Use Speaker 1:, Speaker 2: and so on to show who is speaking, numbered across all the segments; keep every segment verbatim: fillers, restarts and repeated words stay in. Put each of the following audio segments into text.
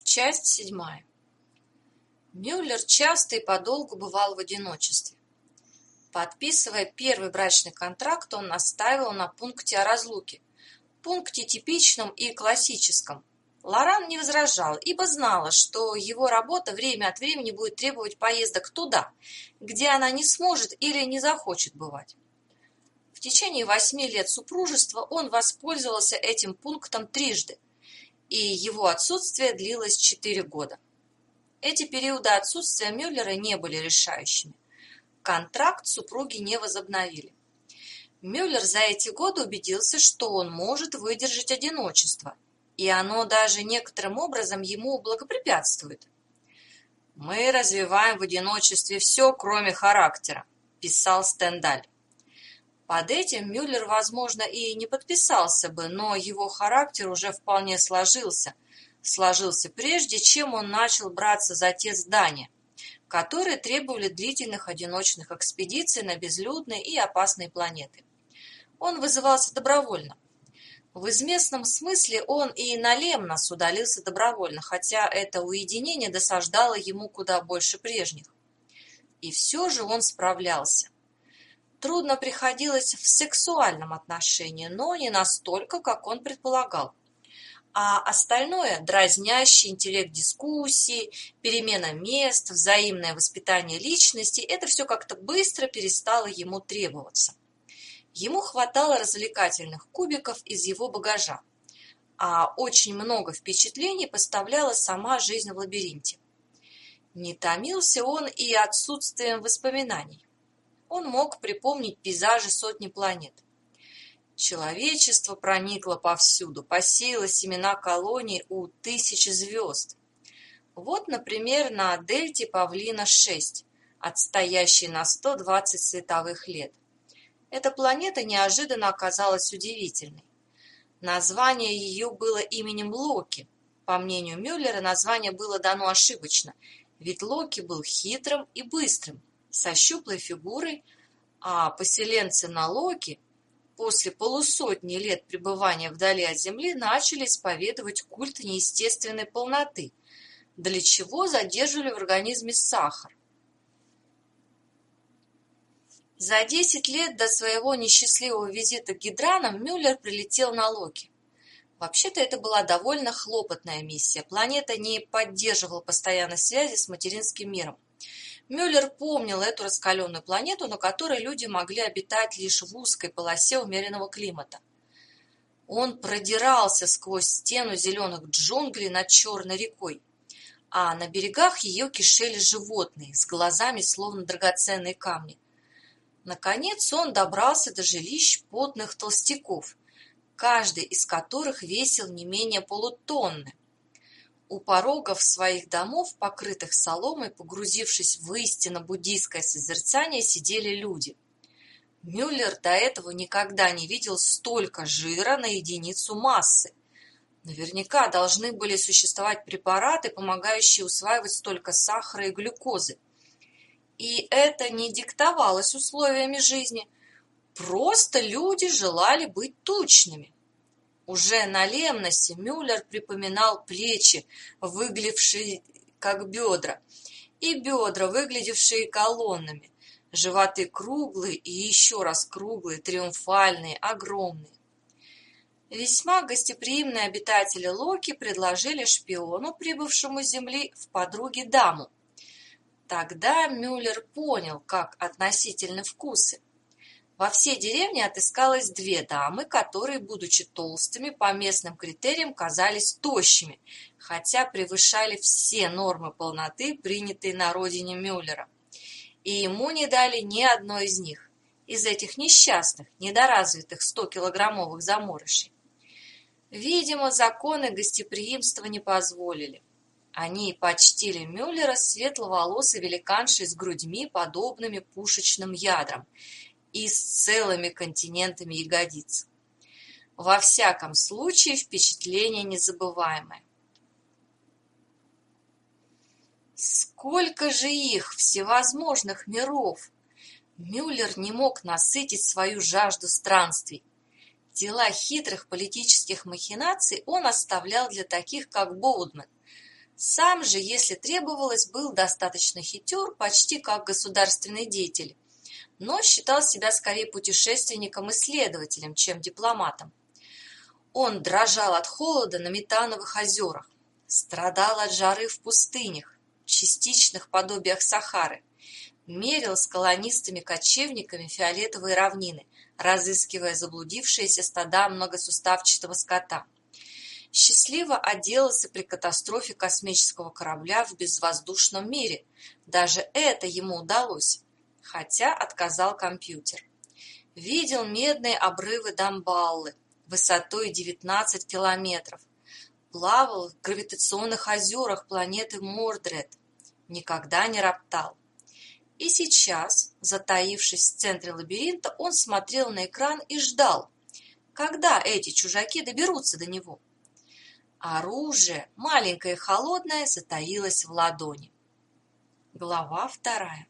Speaker 1: Часть седьмая. Мюллер часто и подолгу бывал в одиночестве. Подписывая первый брачный контракт, он настаивал на пункте о разлуке, пункте типичном и классическом. Лоран не возражал, ибо знала, что его работа время от времени будет требовать поездок туда, где она не сможет или не захочет бывать. В течение восьми лет супружества он воспользовался этим пунктом трижды, и его отсутствие длилось четыре года. Эти периоды отсутствия Мюллера не были решающими. Контракт супруги не возобновили. Мюллер за эти годы убедился, что он может выдержать одиночество, и оно даже некоторым образом ему благоприятствует. «Мы развиваем в одиночестве все, кроме характера», – писал Стендаль. Под этим Мюллер, возможно, и не подписался бы, но его характер уже вполне сложился, сложился прежде, чем он начал браться за те здания, которые требовали длительных одиночных экспедиций на безлюдные и опасные планеты. Он вызывался добровольно. В известном смысле он и на Лемнос удалился добровольно, хотя это уединение досаждало ему куда больше прежних. И все же он справлялся. Трудно приходилось в сексуальном отношении, но не настолько, как он предполагал. А остальное – дразнящий интеллект дискуссии, перемена мест, взаимное воспитание личности – это все как-то быстро перестало ему требоваться. Ему хватало развлекательных кубиков из его багажа, а очень много впечатлений поставляла сама жизнь в лабиринте. Не томился он и отсутствием воспоминаний. Он мог припомнить пейзажи сотни планет. Человечество проникло повсюду, посеяло семена колоний у тысячи звезд. Вот, например, на дельте Павлина-шесть, отстоящей на сто двадцать световых лет. Эта планета неожиданно оказалась удивительной. Название ее было именем Локи. По мнению Мюллера, название было дано ошибочно, ведь Локи был хитрым и быстрым, со щуплой фигурой, а поселенцы на Локи после полусотни лет пребывания вдали от Земли начали исповедовать культ неестественной полноты, для чего задерживали в организме сахар. За десять лет до своего несчастливого визита к Гидранам Мюллер прилетел на Локи. Вообще-то это была довольно хлопотная миссия. Планета не поддерживала постоянной связи с материнским миром. Мюллер помнил эту раскаленную планету, на которой люди могли обитать лишь в узкой полосе умеренного климата. Он продирался сквозь стену зеленых джунглей над Черной рекой, а на берегах ее кишели животные с глазами, словно драгоценные камни. Наконец он добрался до жилищ потных толстяков, каждый из которых весил не менее полутонны. У порогов своих домов, покрытых соломой, погрузившись в истинно буддийское созерцание, сидели люди. Мюллер до этого никогда не видел столько жира на единицу массы. Наверняка должны были существовать препараты, помогающие усваивать столько сахара и глюкозы. И это не диктовалось условиями жизни. Просто люди желали быть тучными. Уже на Лемносе Мюллер припоминал плечи, выглядевшие как бедра, и бедра, выглядевшие колоннами, животы круглые и еще раз круглые, триумфальные, огромные. Весьма гостеприимные обитатели Локи предложили шпиону, прибывшему с Земли, в подруги даму. Тогда Мюллер понял, как относительны вкусы. Во всей деревне отыскалось две дамы, которые, будучи толстыми, по местным критериям казались тощими, хотя превышали все нормы полноты, принятые на родине Мюллера. И ему не дали ни одной из них, из этих несчастных, недоразвитых стокилограммовых заморышей. Видимо, законы гостеприимства не позволили. Они почтили Мюллера светловолосой великаншей с грудьми, подобными пушечным ядрам, и с целыми континентами ягодиц. Во всяком случае, впечатление незабываемое. Сколько же их, всевозможных миров! Мюллер не мог насытить свою жажду странствий. Дела хитрых политических махинаций он оставлял для таких, как Боудман. Сам же, если требовалось, был достаточно хитер, почти как государственный деятель, но считал себя скорее путешественником-исследователем, чем дипломатом. Он дрожал от холода на Метановых озерах, страдал от жары в пустынях, частичных подобиях Сахары, мерил с колонистами-кочевниками фиолетовые равнины, разыскивая заблудившиеся стада многосуставчатого скота. Счастливо отделался при катастрофе космического корабля в безвоздушном мире. Даже это ему удалось, хотя отказал компьютер. Видел медные обрывы Дамбаллы высотой девятнадцать километров. Плавал в гравитационных озерах планеты Мордред. Никогда не роптал. И сейчас, затаившись в центре лабиринта, он смотрел на экран и ждал, когда эти чужаки доберутся до него. Оружие, маленькое и холодное, затаилось в ладони. Глава вторая.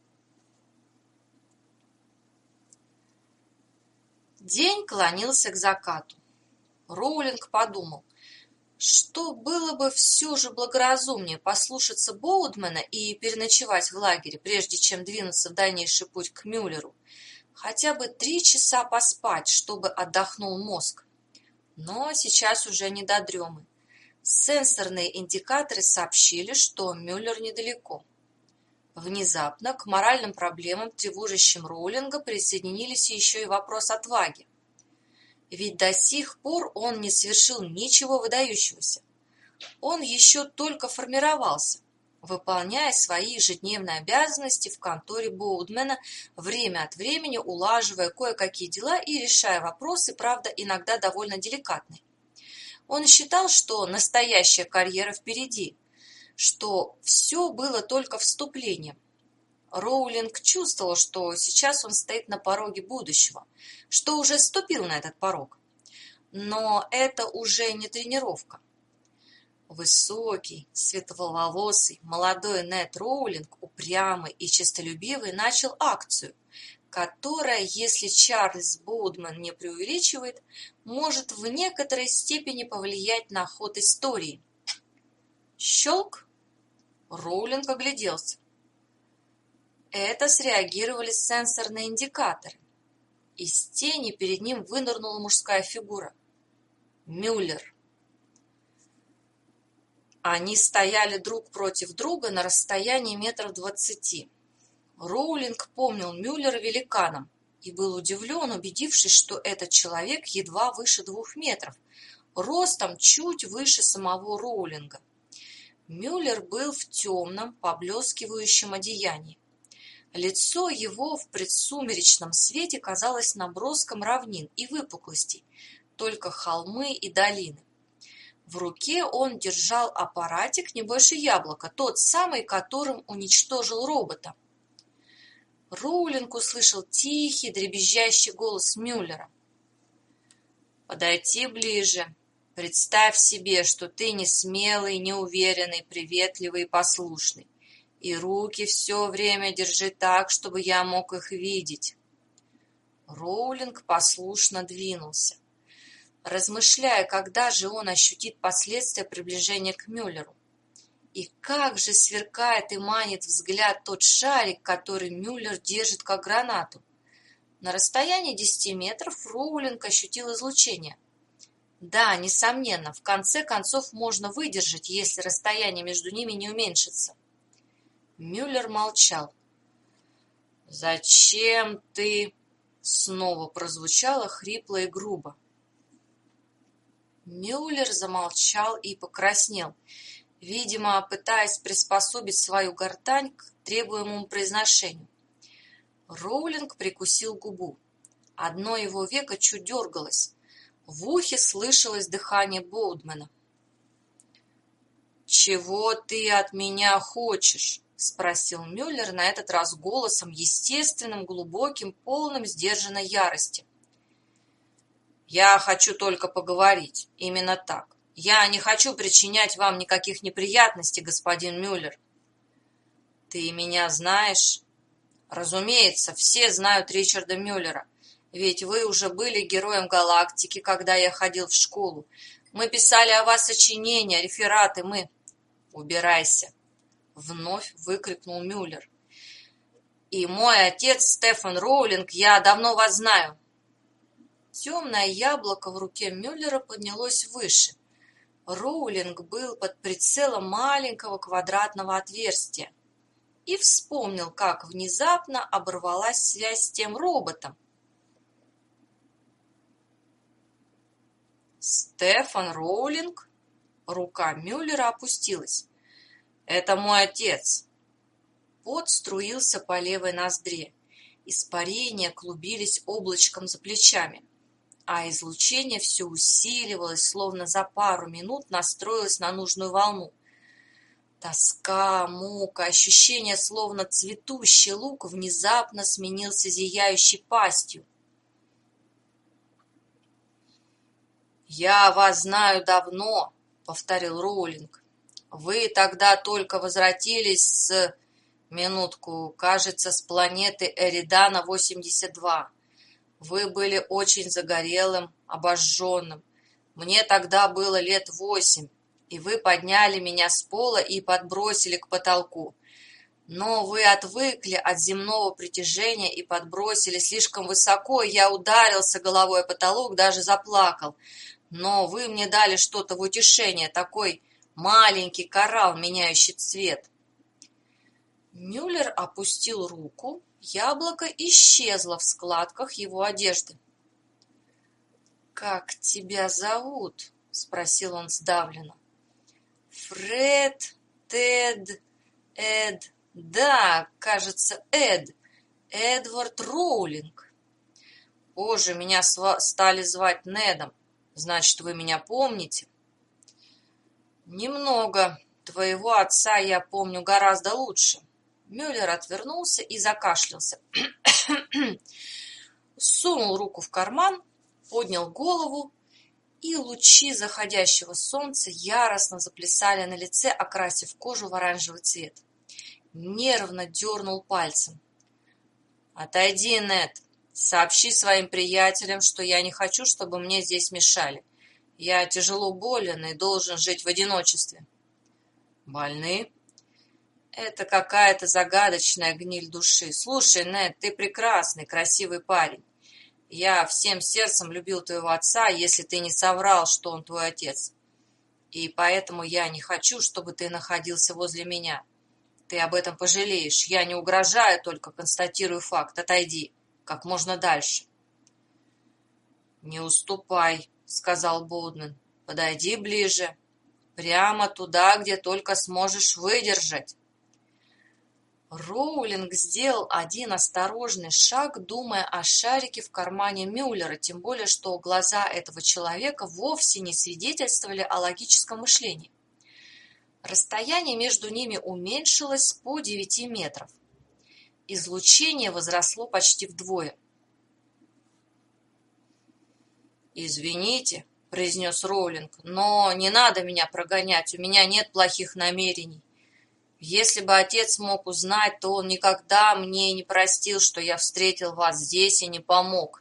Speaker 1: День клонился к закату. Роулинг подумал, что было бы все же благоразумнее послушаться Боудмана и переночевать в лагере, прежде чем двинуться в дальнейший путь к Мюллеру. Хотя бы три часа поспать, чтобы отдохнул мозг. Но сейчас уже не до дремы. Сенсорные индикаторы сообщили, что Мюллер недалеко. Внезапно к моральным проблемам, тревожащим Роулинга, присоединились еще и вопрос отваги. Ведь до сих пор он не совершил ничего выдающегося. Он еще только формировался, выполняя свои ежедневные обязанности в конторе Боудмана, время от времени улаживая кое-какие дела и решая вопросы, правда, иногда довольно деликатные. Он считал, что настоящая карьера впереди, что все было только вступлением. Роулинг чувствовал, что сейчас он стоит на пороге будущего, что уже ступил на этот порог. Но это уже не тренировка. Высокий, светловолосый, молодой Нед Роулинг, упрямый и честолюбивый, начал акцию, которая, если Чарльз Боудман не преувеличивает, может в некоторой степени повлиять на ход истории. Щелк! Роулинг огляделся. Это среагировали сенсорные индикаторы. Из тени перед ним вынырнула мужская фигура. Мюллер. Они стояли друг против друга на расстоянии метров двадцати. Роулинг помнил Мюллера великаном и был удивлен, убедившись, что этот человек едва выше двух метров, ростом чуть выше самого Роулинга. Мюллер был в темном, поблескивающем одеянии. Лицо его в предсумеречном свете казалось наброском равнин и выпуклостей, только холмы и долины. В руке он держал аппаратик не больше яблока, тот самый, которым уничтожил робота. Роулинг услышал тихий, дребезжащий голос Мюллера. «Подойти ближе. Представь себе, что ты не смелый, неуверенный, приветливый и послушный. И руки все время держи так, чтобы я мог их видеть». Роулинг послушно двинулся, размышляя, когда же он ощутит последствия приближения к Мюллеру. И как же сверкает и манит взгляд тот шарик, который Мюллер держит как гранату. На расстоянии десяти метров Роулинг ощутил излучение. Да, несомненно, в конце концов можно выдержать, если расстояние между ними не уменьшится. Мюллер молчал. «Зачем ты?» — снова прозвучало хрипло и грубо. Мюллер замолчал и покраснел, видимо, пытаясь приспособить свою гортань к требуемому произношению. Роулинг прикусил губу. Одно его веко чуть дергалось. В ухе слышалось дыхание Боудмана. «Чего ты от меня хочешь?» — спросил Мюллер на этот раз голосом, естественным, глубоким, полным сдержанной ярости. «Я хочу только поговорить. Именно так. Я не хочу причинять вам никаких неприятностей, господин Мюллер». «Ты меня знаешь?» «Разумеется, все знают Ричарда Мюллера. Ведь вы уже были героем галактики, когда я ходил в школу. Мы писали о вас сочинения, рефераты, мы...» Убирайся!» — вновь выкрикнул Мюллер. «И мой отец Стефан Роулинг, я давно вас знаю!» Темное яблоко в руке Мюллера поднялось выше. Роулинг был под прицелом маленького квадратного отверстия и вспомнил, как внезапно оборвалась связь с тем роботом. «Стефан Роулинг?» Рука Мюллера опустилась. «Это мой отец». Пот струился по левой ноздре. Испарения клубились облачком за плечами, а излучение все усиливалось, словно за пару минут настроилось на нужную волну. Тоска, мука, ощущение, словно цветущий лук, внезапно сменился зияющей пастью. «Я вас знаю давно», — повторил Роулинг. «Вы тогда только возвратились с... минутку, кажется, с планеты Эридана восемьдесят два. Вы были очень загорелым, обожженным. Мне тогда было лет восемь, и вы подняли меня с пола и подбросили к потолку. Но вы отвыкли от земного притяжения и подбросили слишком высоко, и я ударился головой о потолок, даже заплакал. Но вы мне дали что-то в утешение, такой маленький коралл, меняющий цвет». Мюллер опустил руку, яблоко исчезло в складках его одежды. «Как тебя зовут?» — спросил он сдавленно. «Фред, Тед, Эд, да, кажется, Эд, Эдвард Роулинг. Позже меня стали звать Недом. Значит, вы меня помните?» «Немного. Твоего отца я помню гораздо лучше». Мюллер отвернулся и закашлялся. Сунул руку в карман, поднял голову, и лучи заходящего солнца яростно заплясали на лице, окрасив кожу в оранжевый цвет. Нервно дернул пальцем. «Отойди, Нед. Сообщи своим приятелям, что я не хочу, чтобы мне здесь мешали. Я тяжело болен и должен жить в одиночестве». «Больны?» «Это какая-то загадочная гниль души. Слушай, Нед, ты прекрасный, красивый парень. Я всем сердцем любил твоего отца, если ты не соврал, что он твой отец. И поэтому я не хочу, чтобы ты находился возле меня. Ты об этом пожалеешь. Я не угрожаю, только констатирую факт. Отойди как можно дальше». «Не уступай», — сказал Боудмен. «Подойди ближе. Прямо туда, где только сможешь выдержать». Роулинг сделал один осторожный шаг, думая о шарике в кармане Мюллера, тем более, что глаза этого человека вовсе не свидетельствовали о логическом мышлении. Расстояние между ними уменьшилось по девяти метров. Излучение возросло почти вдвое. «Извините», — произнес Роулинг, — «но не надо меня прогонять, у меня нет плохих намерений. Если бы отец мог узнать, то он никогда мне не простил, что я встретил вас здесь и не помог».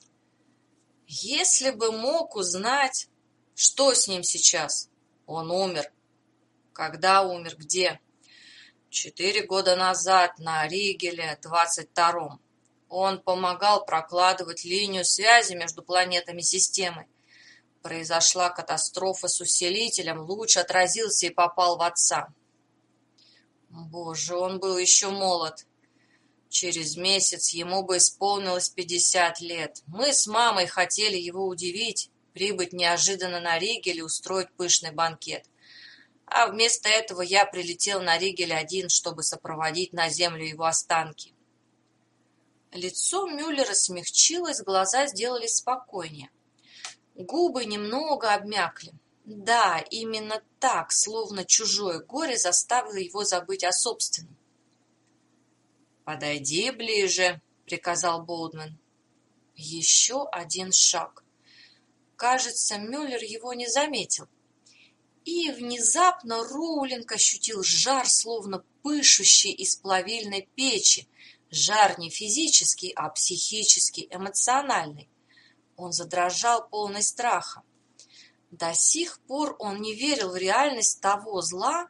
Speaker 1: «Если бы мог узнать, что с ним сейчас?» «Он умер». «Когда умер? Где?» «Четыре года назад на Ригеле двадцать втором. Он помогал прокладывать линию связи между планетами системы. Произошла катастрофа с усилителем, луч отразился и попал в отца». «Боже, он был еще молод. Через месяц ему бы исполнилось пятьдесят лет. Мы с мамой хотели его удивить, прибыть неожиданно на Ригель и устроить пышный банкет. А вместо этого я прилетел на Ригель один, чтобы сопроводить на землю его останки». Лицо Мюллера смягчилось, глаза сделались спокойнее. Губы немного обмякли. Да, именно так, словно чужое горе заставило его забыть о собственном. «Подойди ближе», — приказал Боудмен. Еще один шаг. Кажется, Мюллер его не заметил. И внезапно Роулинг ощутил жар, словно пышущий из плавильной печи. Жар не физический, а психический, эмоциональный. Он задрожал, полный страха. До сих пор он не верил в реальность того зла,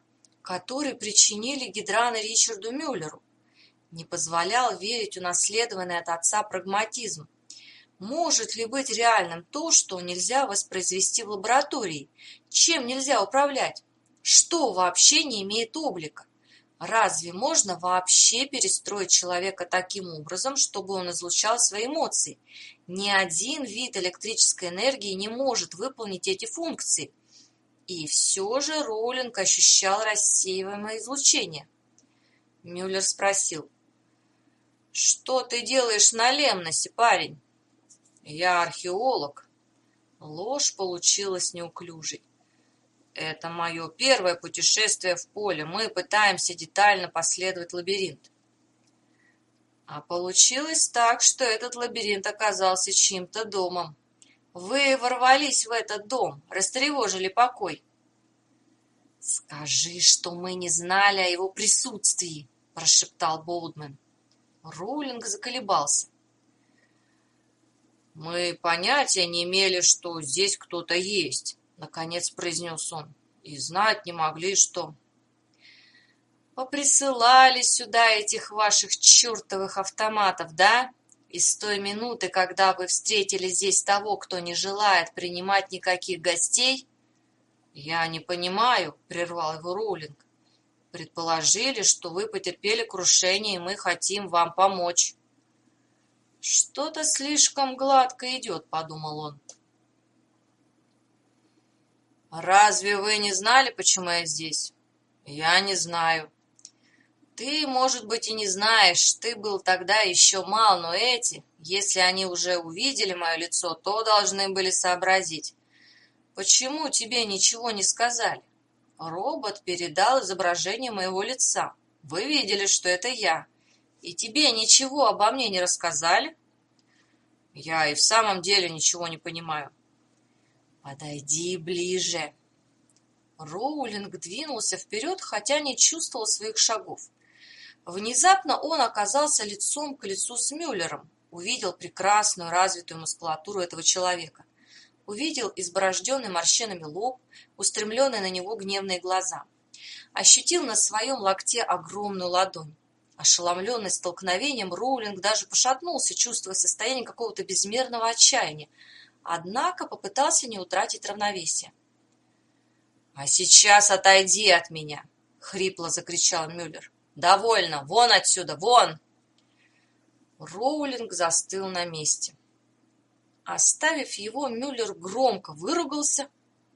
Speaker 1: который причинили гидраны Ричарду Мюллеру, не позволял верить унаследованный от отца прагматизм. Может ли быть реальным то, что нельзя воспроизвести в лаборатории? Чем нельзя управлять? Что вообще не имеет облика? Разве можно вообще перестроить человека таким образом, чтобы он излучал свои эмоции? Ни один вид электрической энергии не может выполнить эти функции. И все же Роулинг ощущал рассеиваемое излучение. Мюллер спросил: «Что ты делаешь на Лемносе, парень?» «Я археолог». Ложь получилась неуклюжей. «Это мое первое путешествие в поле. Мы пытаемся детально последовать лабиринт». А получилось так, что этот лабиринт оказался чьим-то домом. Вы ворвались в этот дом, растревожили покой. «Скажи, что мы не знали о его присутствии», – прошептал Боудмен. Роулинг заколебался. «Мы понятия не имели, что здесь кто-то есть», — наконец произнес он, — «и знать не могли, что...» «Поприсылали сюда этих ваших чертовых автоматов, да? И с той минуты, когда вы встретили здесь того, кто не желает принимать никаких гостей...» «Я не понимаю», — прервал его Роулинг. «Предположили, что вы потерпели крушение, и мы хотим вам помочь». «Что-то слишком гладко идет», — подумал он. «Разве вы не знали, почему я здесь?» «Я не знаю». «Ты, может быть, и не знаешь, ты был тогда еще мал, но эти, если они уже увидели мое лицо, то должны были сообразить. Почему тебе ничего не сказали? Робот передал изображение моего лица. Вы видели, что это я. И тебе ничего обо мне не рассказали?» «Я и в самом деле ничего не понимаю». «Подойди ближе». Роулинг двинулся вперед, хотя не чувствовал своих шагов. Внезапно он оказался лицом к лицу с Мюллером, увидел прекрасную развитую мускулатуру этого человека, увидел изборожденный морщинами лоб, устремленные на него гневные глаза, ощутил на своем локте огромную ладонь. Ошеломленный столкновением, Роулинг даже пошатнулся, чувствуя состояние какого-то безмерного отчаяния, однако попытался не утратить равновесие. «А сейчас отойди от меня!» — хрипло закричал Мюллер. «Довольно! Вон отсюда! Вон!» Роулинг застыл на месте. Оставив его, Мюллер громко выругался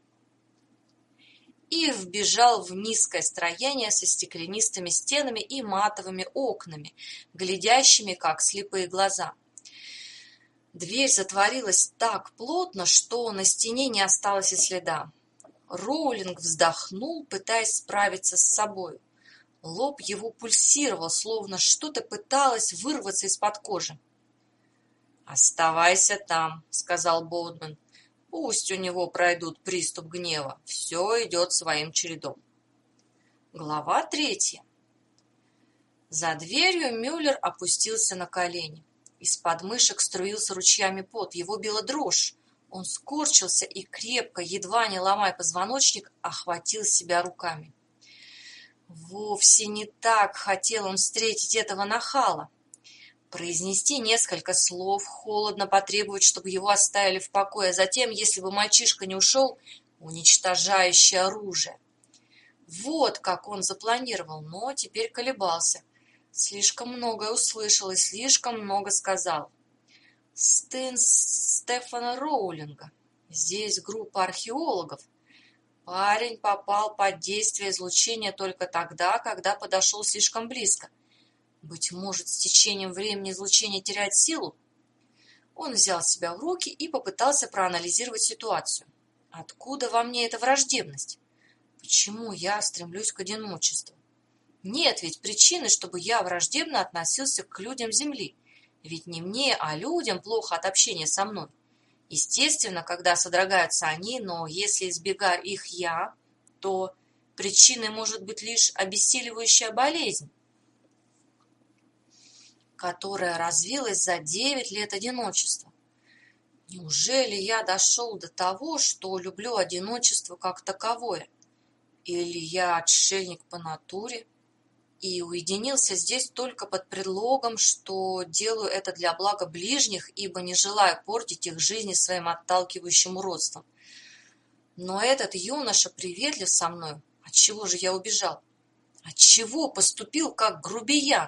Speaker 1: и вбежал в низкое строение со стеклянистыми стенами и матовыми окнами, глядящими, как слепые глаза. Дверь затворилась так плотно, что на стене не осталось и следа. Роулинг вздохнул, пытаясь справиться с собой. Лоб его пульсировал, словно что-то пыталось вырваться из-под кожи. «Оставайся там», — сказал Боудмен. «Пусть у него пройдут приступ гнева. Все идет своим чередом». Глава третья. За дверью Мюллер опустился на колени. Из подмышек струился ручьями пот, его била дрожь. Он скорчился и крепко, едва не ломая позвоночник, охватил себя руками. Вовсе не так хотел он встретить этого нахала. Произнести несколько слов, холодно потребовать, чтобы его оставили в покое, а затем, если бы мальчишка не ушел, уничтожающее оружие. Вот как он запланировал, но теперь колебался. Слишком многое услышал и слишком много сказал. Сын Стефана Роулинга. Здесь группа археологов. Парень попал под действие излучения только тогда, когда подошел слишком близко. Быть может, с течением времени излучение теряет силу? Он взял себя в руки и попытался проанализировать ситуацию. Откуда во мне эта враждебность? Почему я стремлюсь к одиночеству? Нет ведь причины, чтобы я враждебно относился к людям Земли. Ведь не мне, а людям плохо от общения со мной. Естественно, когда содрогаются они, но если избегаю их я, то причиной может быть лишь обессиливающая болезнь, которая развилась за девять лет одиночества. Неужели я дошел до того, что люблю одиночество как таковое? Или я отшельник по натуре и уединился здесь только под предлогом, что делаю это для блага ближних, ибо не желаю портить их жизни своим отталкивающим уродством. Но этот юноша приветлив со мной. Отчего же я убежал? Отчего поступил как грубиян?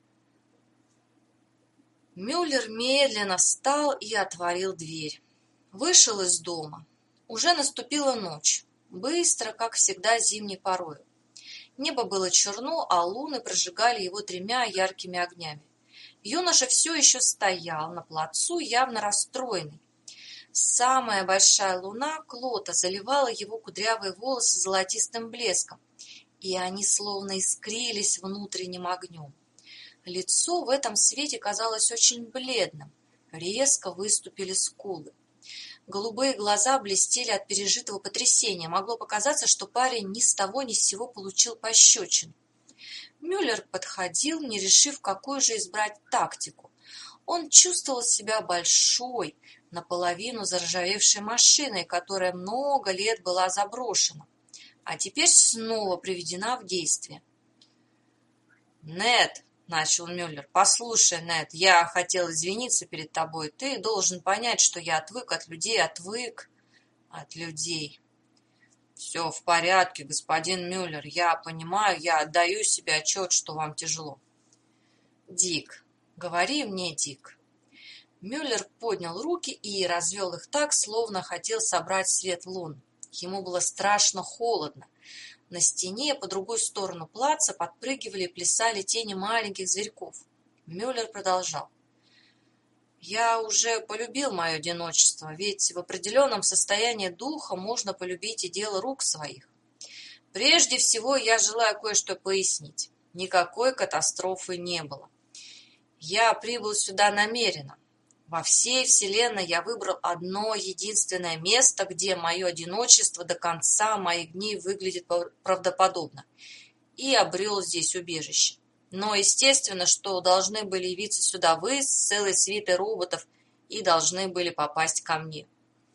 Speaker 1: Мюллер медленно встал и отворил дверь. Вышел из дома. Уже наступила ночь, быстро, как всегда, зимней порою. Небо было черно, а луны прожигали его тремя яркими огнями. Юноша все еще стоял на плацу, явно расстроенный. Самая большая луна Клота заливала его кудрявые волосы золотистым блеском, и они словно искрились внутренним огнем. Лицо в этом свете казалось очень бледным, резко выступили скулы. Голубые глаза блестели от пережитого потрясения. Могло показаться, что парень ни с того ни с сего получил пощечину. Мюллер подходил, не решив, какую же избрать тактику. Он чувствовал себя большой, наполовину заржавевшей машиной, которая много лет была заброшена, а теперь снова приведена в действие. «Нед», — начал Мюллер, — «послушай, Нед, я хотел извиниться перед тобой. Ты должен понять, что я отвык от людей, отвык от людей». «Все в порядке, господин Мюллер, я понимаю, я отдаю себе отчет, что вам тяжело». «Дик, говори мне, Дик». Мюллер поднял руки и развел их так, словно хотел собрать свет лун. Ему было страшно холодно. На стене по другую сторону плаца подпрыгивали и плясали тени маленьких зверьков. Мюллер продолжал. «Я уже полюбил мое одиночество, ведь в определенном состоянии духа можно полюбить и дело рук своих. Прежде всего я желаю кое-что пояснить. Никакой катастрофы не было. Я прибыл сюда намеренно. Во всей вселенной я выбрал одно единственное место, где мое одиночество до конца моих дней выглядит правдоподобно, и обрел здесь убежище. Но естественно, что должны были явиться сюда вы с целой свитой роботов и должны были попасть ко мне».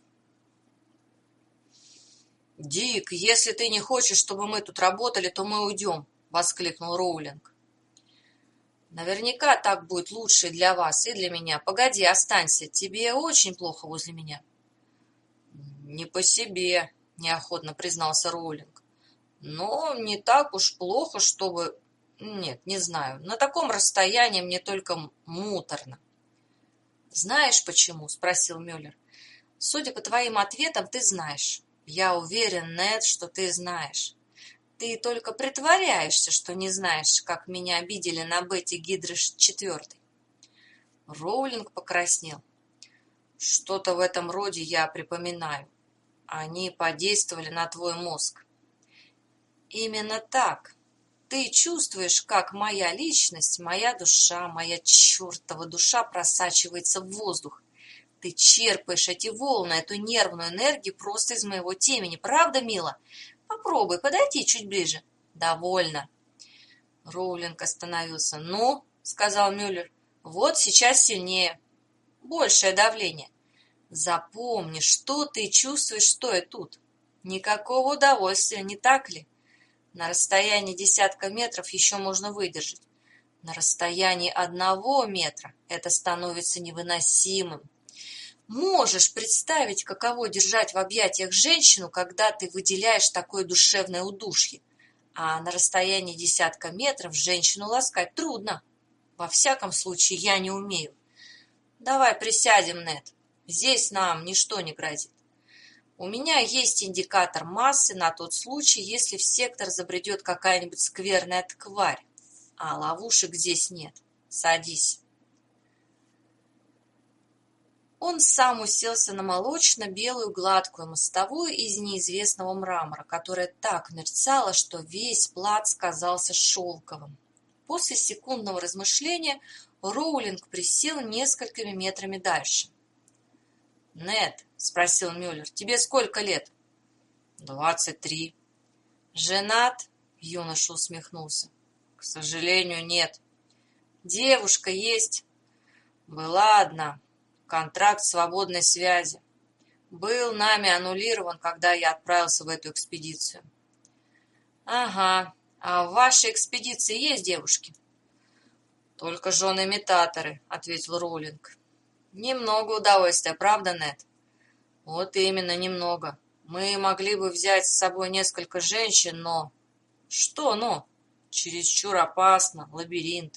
Speaker 1: «Дик, если ты не хочешь, чтобы мы тут работали, то мы уйдем», — воскликнул Роулинг. «Наверняка так будет лучше и для вас, и для меня. Погоди, останься, тебе очень плохо возле меня». «Не по себе», — неохотно признался Роулинг. «Но не так уж плохо, чтобы... Нет, не знаю. На таком расстоянии мне только муторно». «Знаешь почему?» — спросил Мюллер. «Судя по твоим ответам, ты знаешь. Я уверен, Нед, что ты знаешь. Ты только притворяешься, что не знаешь, как меня обидели на Бетти Гидриш четвёртой». Роулинг покраснел. «Что-то в этом роде я припоминаю. Они подействовали на твой мозг». «Именно так. Ты чувствуешь, как моя личность, моя душа, моя чертова душа просачивается в воздух. Ты черпаешь эти волны, эту нервную энергию просто из моего темени. Правда, мила? Попробуй, подойти чуть ближе». «Довольно». Роулинг остановился. «Ну», — сказал Мюллер, — «вот сейчас сильнее. Большее давление. Запомни, что ты чувствуешь, стоя тут. Никакого удовольствия, не так ли? На расстоянии десятка метров еще можно выдержать. На расстоянии одного метра это становится невыносимым. Можешь представить, каково держать в объятиях женщину, когда ты выделяешь такое душевное удушье? А на расстоянии десятка метров женщину ласкать трудно. Во всяком случае, я не умею. Давай присядем, Нед. Здесь нам ничто не грозит. У меня есть индикатор массы на тот случай, если в сектор забредет какая-нибудь скверная тварь, а ловушек здесь нет. Садись». Он сам уселся на молочно-белую гладкую мостовую из неизвестного мрамора, которая так мерцала, что весь плац казался шелковым. После секундного размышления Роулинг присел несколькими метрами дальше. «Нед», — спросил Мюллер, — «тебе сколько лет?» «Двадцать три». «Женат?» — юноша усмехнулся. «К сожалению, нет». «Девушка есть?» «Была одна. Контракт свободной связи. Был нами аннулирован, когда я отправился в эту экспедицию». Ага, а в вашей экспедиции есть девушки? Только жены-имитаторы, ответил Роулинг. Немного удовольствия, правда, Нед? Вот именно, немного. Мы могли бы взять с собой несколько женщин, но... Что но? Чересчур опасно, лабиринт.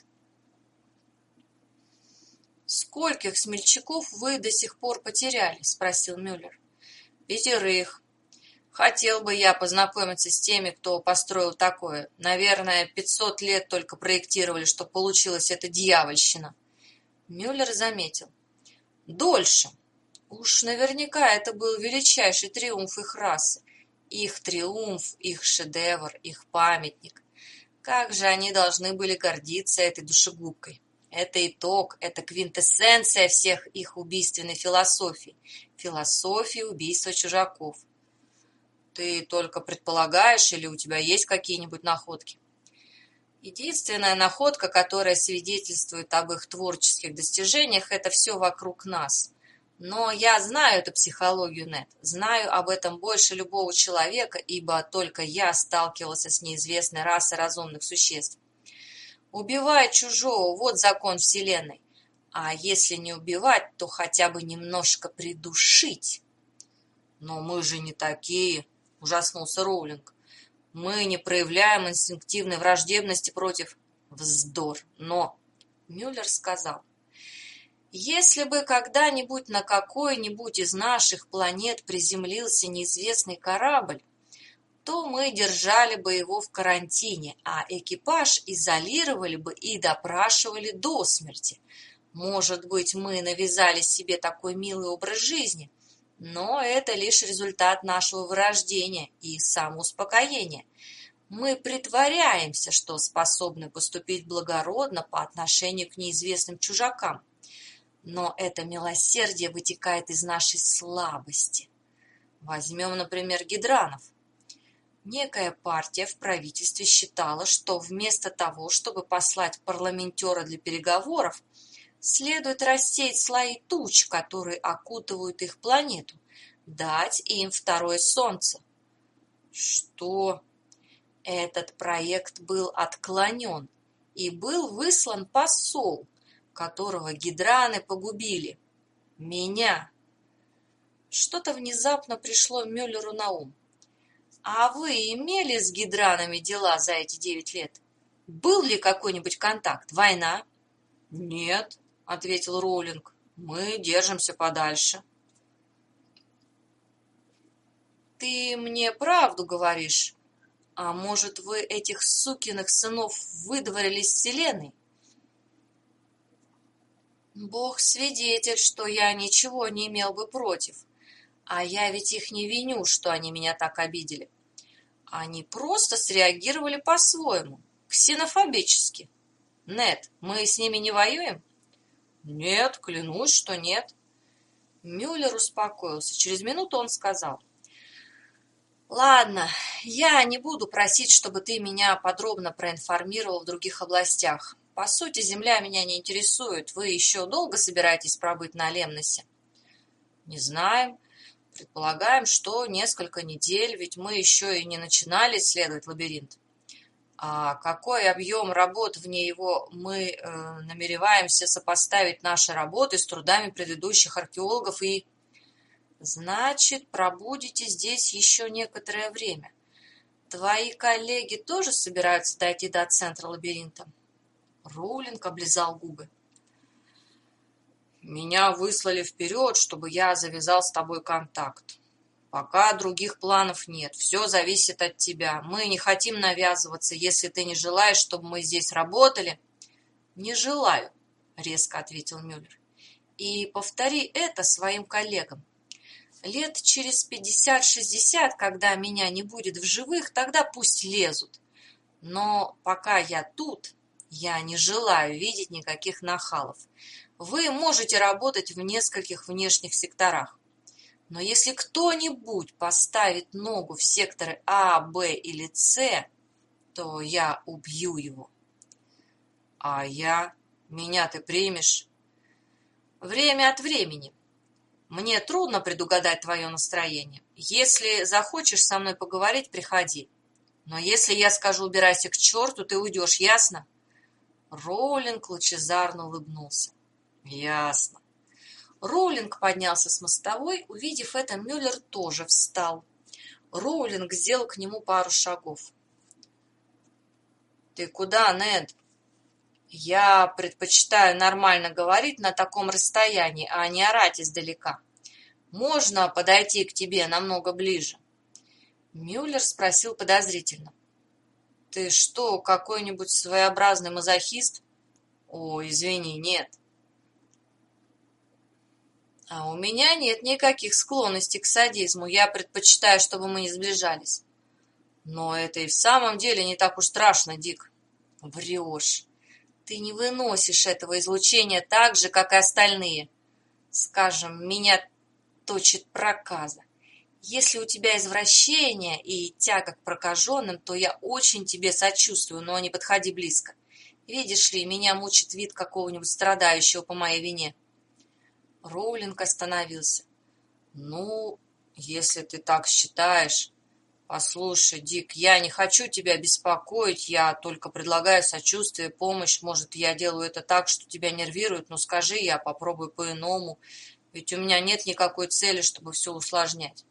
Speaker 1: Скольких смельчаков вы до сих пор потеряли? Спросил Мюллер. Пятерых. Хотел бы я познакомиться с теми, кто построил такое. Наверное, пятьсот лет только проектировали, что получилась эта дьявольщина. Мюллер заметил. Дольше. Уж наверняка это был величайший триумф их расы. Их триумф, их шедевр, их памятник. Как же они должны были гордиться этой душегубкой. Это итог, это квинтэссенция всех их убийственной философии. Философии убийства чужаков. Ты только предполагаешь или у тебя есть какие-нибудь находки? Единственная находка, которая свидетельствует об их творческих достижениях, это все вокруг нас. Но я знаю эту психологию, Нед, знаю об этом больше любого человека, ибо только я сталкивался с неизвестной расой разумных существ. Убивать чужого – вот закон Вселенной. А если не убивать, то хотя бы немножко придушить. Но мы же не такие, ужаснулся Роулинг. Мы не проявляем инстинктивной враждебности против... Вздор. Но... Мюллер сказал... Если бы когда-нибудь на какой-нибудь из наших планет приземлился неизвестный корабль, то мы держали бы его в карантине, а экипаж изолировали бы и допрашивали до смерти. Может быть, мы навязали себе такой милый образ жизни, но это лишь результат нашего вырождения и самоуспокоения. Мы притворяемся, что способны поступить благородно по отношению к неизвестным чужакам. Но это милосердие вытекает из нашей слабости. Возьмем, например, гидранов. Некая партия в правительстве считала, что вместо того, чтобы послать парламентера для переговоров, следует рассеять слои туч, которые окутывают их планету, дать им второе солнце. Что? Этот проект был отклонен, и был выслан посол, которого гидраны погубили. Меня. Что-то внезапно пришло Мюллеру на ум. А вы имели с гидранами дела за эти девять лет? Был ли какой-нибудь контакт? Война? Нет, ответил Роулинг. Мы держимся подальше. Ты мне правду говоришь? А может, вы этих сукиных сынов выдворили из Вселенной? Бог свидетель, что я ничего не имел бы против. А я ведь их не виню, что они меня так обидели. Они просто среагировали по-своему, ксенофобически. Нед, мы с ними не воюем? Нет, клянусь, что нет. Мюллер успокоился. Через минуту он сказал. Ладно, я не буду просить, чтобы ты меня подробно проинформировал в других областях. По сути, Земля меня не интересует. Вы еще долго собираетесь пробыть на Лемносе? Не знаем. Предполагаем, что несколько недель, ведь мы еще и не начинали исследовать лабиринт. А какой объем работ вне его мы э, намереваемся сопоставить наши работы с трудами предыдущих археологов и... Значит, пробудете здесь еще некоторое время. Твои коллеги тоже собираются дойти до центра лабиринта? Роулинг облизал губы. Меня выслали вперед, чтобы я завязал с тобой контакт. Пока других планов нет, все зависит от тебя. Мы не хотим навязываться, если ты не желаешь, чтобы мы здесь работали. Не желаю, резко ответил Мюллер. И повтори это своим коллегам. Лет через пятьдесят-шестьдесят, когда меня не будет в живых, тогда пусть лезут. Но пока я тут, я не желаю видеть никаких нахалов. Вы можете работать в нескольких внешних секторах. Но если кто-нибудь поставит ногу в секторы А, Б или С, то я убью его. А я? Меня ты примешь? Время от времени. Мне трудно предугадать твое настроение. Если захочешь со мной поговорить, приходи. Но если я скажу «убирайся к черту», ты уйдешь, ясно? Роулинг лучезарно улыбнулся. Ясно. Роулинг поднялся с мостовой. Увидев это, Мюллер тоже встал. Роулинг сделал к нему пару шагов. «Ты куда, Нед?» «Я предпочитаю нормально говорить на таком расстоянии, а не орать издалека. Можно подойти к тебе намного ближе?» Мюллер спросил подозрительно. «Ты что, какой-нибудь своеобразный мазохист?» «О, извини, нет». «А у меня нет никаких склонностей к садизму. Я предпочитаю, чтобы мы не сближались». «Но это и в самом деле не так уж страшно, Дик». «Врешь. Ты не выносишь этого излучения так же, как и остальные. Скажем, меня точит проказа. Если у тебя извращение и тяга к прокаженным, то я очень тебе сочувствую, но не подходи близко. Видишь ли, меня мучит вид какого-нибудь страдающего по моей вине». Роулинг остановился. «Ну, если ты так считаешь... Послушай, Дик, я не хочу тебя беспокоить, я только предлагаю сочувствие, помощь. Может, я делаю это так, что тебя нервирует, но скажи, я попробую по-иному, ведь у меня нет никакой цели, чтобы все усложнять».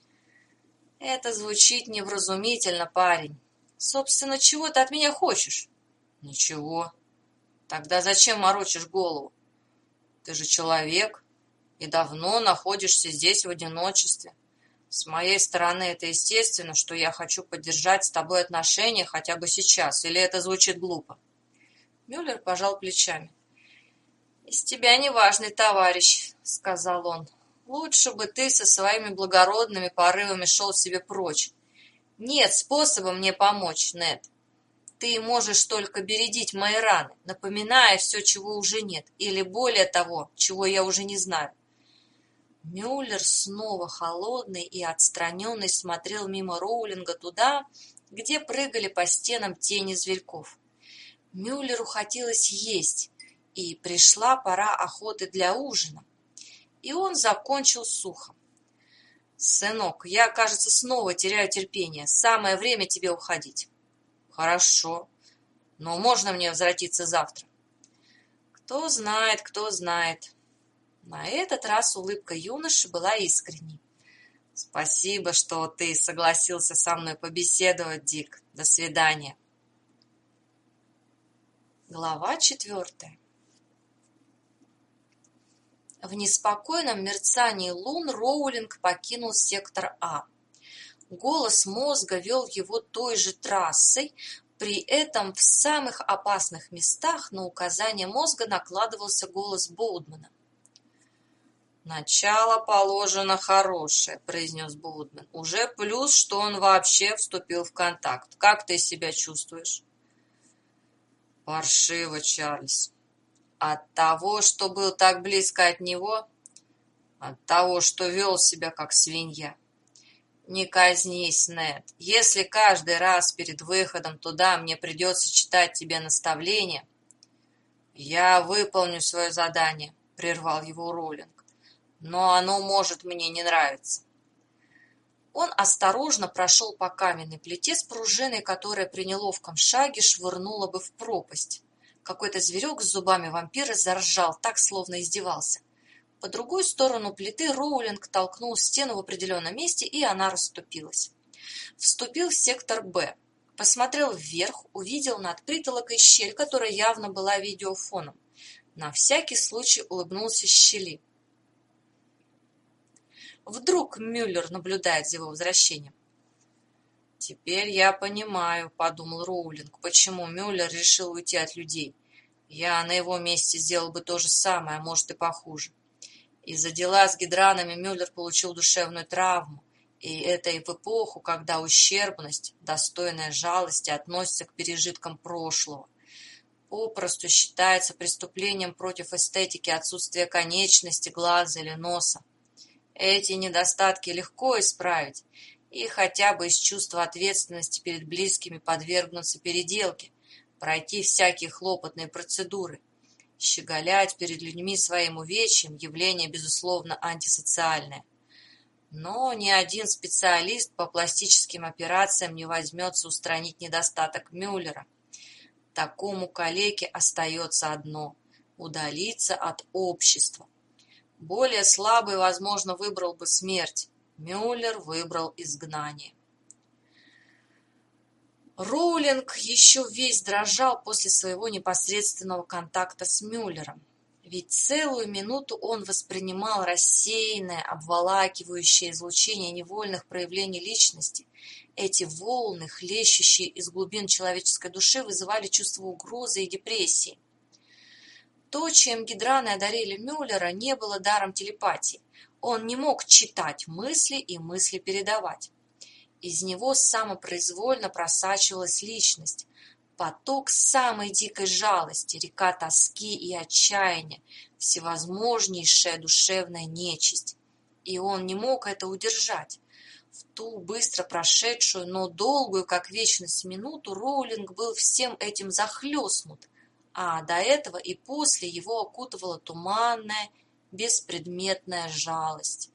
Speaker 1: «Это звучит невразумительно, парень. Собственно, чего ты от меня хочешь?» «Ничего. Тогда зачем морочишь голову? Ты же человек и давно находишься здесь в одиночестве. С моей стороны это естественно, что я хочу поддержать с тобой отношения хотя бы сейчас, или это звучит глупо?» Мюллер пожал плечами. «Из тебя неважный товарищ», — сказал он. «Лучше бы ты со своими благородными порывами шел себе прочь. Нет способа мне помочь, Нед. Ты можешь только бередить мои раны, напоминая все, чего уже нет, или более того, чего я уже не знаю». Мюллер, снова холодный и отстраненный, смотрел мимо Роулинга туда, где прыгали по стенам тени зверьков. Мюллеру хотелось есть, и пришла пора охоты для ужина. И он закончил сухо. «Сынок, я, кажется, снова теряю терпение. Самое время тебе уходить». «Хорошо. Но можно мне возвратиться завтра?» «Кто знает, кто знает». На этот раз улыбка юноши была искренней. «Спасибо, что ты согласился со мной побеседовать, Дик. До свидания». Глава четвертая. В неспокойном мерцании лун Роулинг покинул сектор А. Голос мозга вел его той же трассой, при этом в самых опасных местах на указание мозга накладывался голос Боудмана. «Начало положено хорошее», — произнес Боудман. «Уже плюс, что он вообще вступил в контакт. Как ты себя чувствуешь?» «Паршиво, Чарльз. От того, что был так близко от него? От того, что вел себя как свинья?» «Не казнись, Нед. Если каждый раз перед выходом туда мне придется читать тебе наставления...» «Я выполню свое задание», — прервал его Роулинг. «Но оно может мне не нравиться». Он осторожно прошел по каменной плите с пружиной, которая при неловком шаге швырнула бы в пропасть. Какой-то зверек с зубами вампира заржал, так словно издевался. По другую сторону плиты Роулинг толкнул стену в определенном месте, и она расступилась. Вступил в сектор Б. Посмотрел вверх, увидел над притолокой щель, которая явно была видеофоном. На всякий случай улыбнулся щели. Вдруг Мюллер наблюдает за его возвращением. «Теперь я понимаю», — подумал Роулинг, «почему Мюллер решил уйти от людей. Я на его месте сделал бы то же самое, а может и похуже. Из-за дела с гидранами Мюллер получил душевную травму, и это и в эпоху, когда ущербность, достойная жалости, относится к пережиткам прошлого. Попросту считается преступлением против эстетики отсутствие конечности, глаза или носа. Эти недостатки легко исправить, и хотя бы из чувства ответственности перед близкими подвергнуться переделке, пройти всякие хлопотные процедуры. Щеголять перед людьми своим увечьем – явление, безусловно, антисоциальное. Но ни один специалист по пластическим операциям не возьмется устранить недостаток Мюллера. Такому калеке остается одно – удалиться от общества. Более слабый, возможно, выбрал бы смерть. Мюллер выбрал изгнание. Роулинг еще весь дрожал после своего непосредственного контакта с Мюллером. Ведь целую минуту он воспринимал рассеянное, обволакивающее излучение невольных проявлений личности. Эти волны, хлещущие из глубин человеческой души, вызывали чувство угрозы и депрессии. То, чем гидраны одарили Мюллера, не было даром телепатии. Он не мог читать мысли и мысли передавать. Из него самопроизвольно просачивалась личность, поток самой дикой жалости, река тоски и отчаяния, всевозможнейшая душевная нечисть. И он не мог это удержать. В ту быстро прошедшую, но долгую, как вечность, минуту Роулинг был всем этим захлестнут, а до этого и после его окутывала туманная, беспредметная жалость.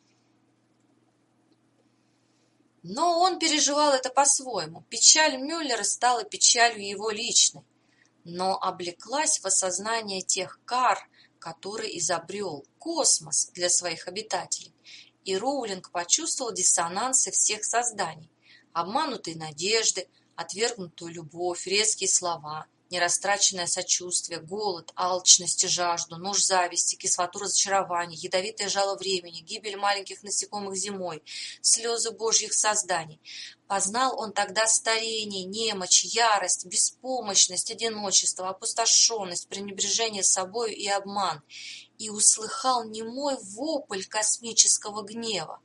Speaker 1: Но он переживал это по-своему. Печаль Мюллера стала печалью его личной, но облеклась в осознание тех кар, которые изобрел космос для своих обитателей. И Роулинг почувствовал диссонансы всех созданий: обманутые надежды, отвергнутую любовь, резкие слова, нерастраченное сочувствие, голод, алчность и жажду, нож зависти, кислоту разочарования, ядовитое жало времени, гибель маленьких насекомых зимой, слезы божьих созданий. Познал он тогда старение, немочь, ярость, беспомощность, одиночество, опустошенность, пренебрежение собою и обман, и услыхал немой вопль космического гнева.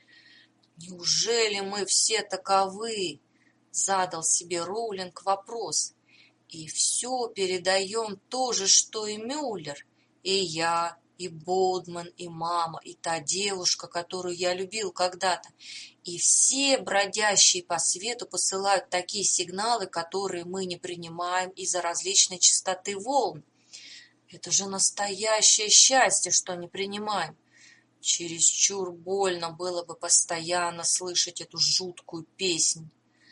Speaker 1: «Неужели мы все таковы?» — задал себе Роулинг вопрос. «И все передаем то же, что и Мюллер, и я, и Боудман, и мама, и та девушка, которую я любил когда-то, и все бродящие по свету посылают такие сигналы, которые мы не принимаем из-за различной частоты волн. Это же настоящее счастье, что не принимаем. Чересчур больно было бы постоянно слышать эту жуткую песнь».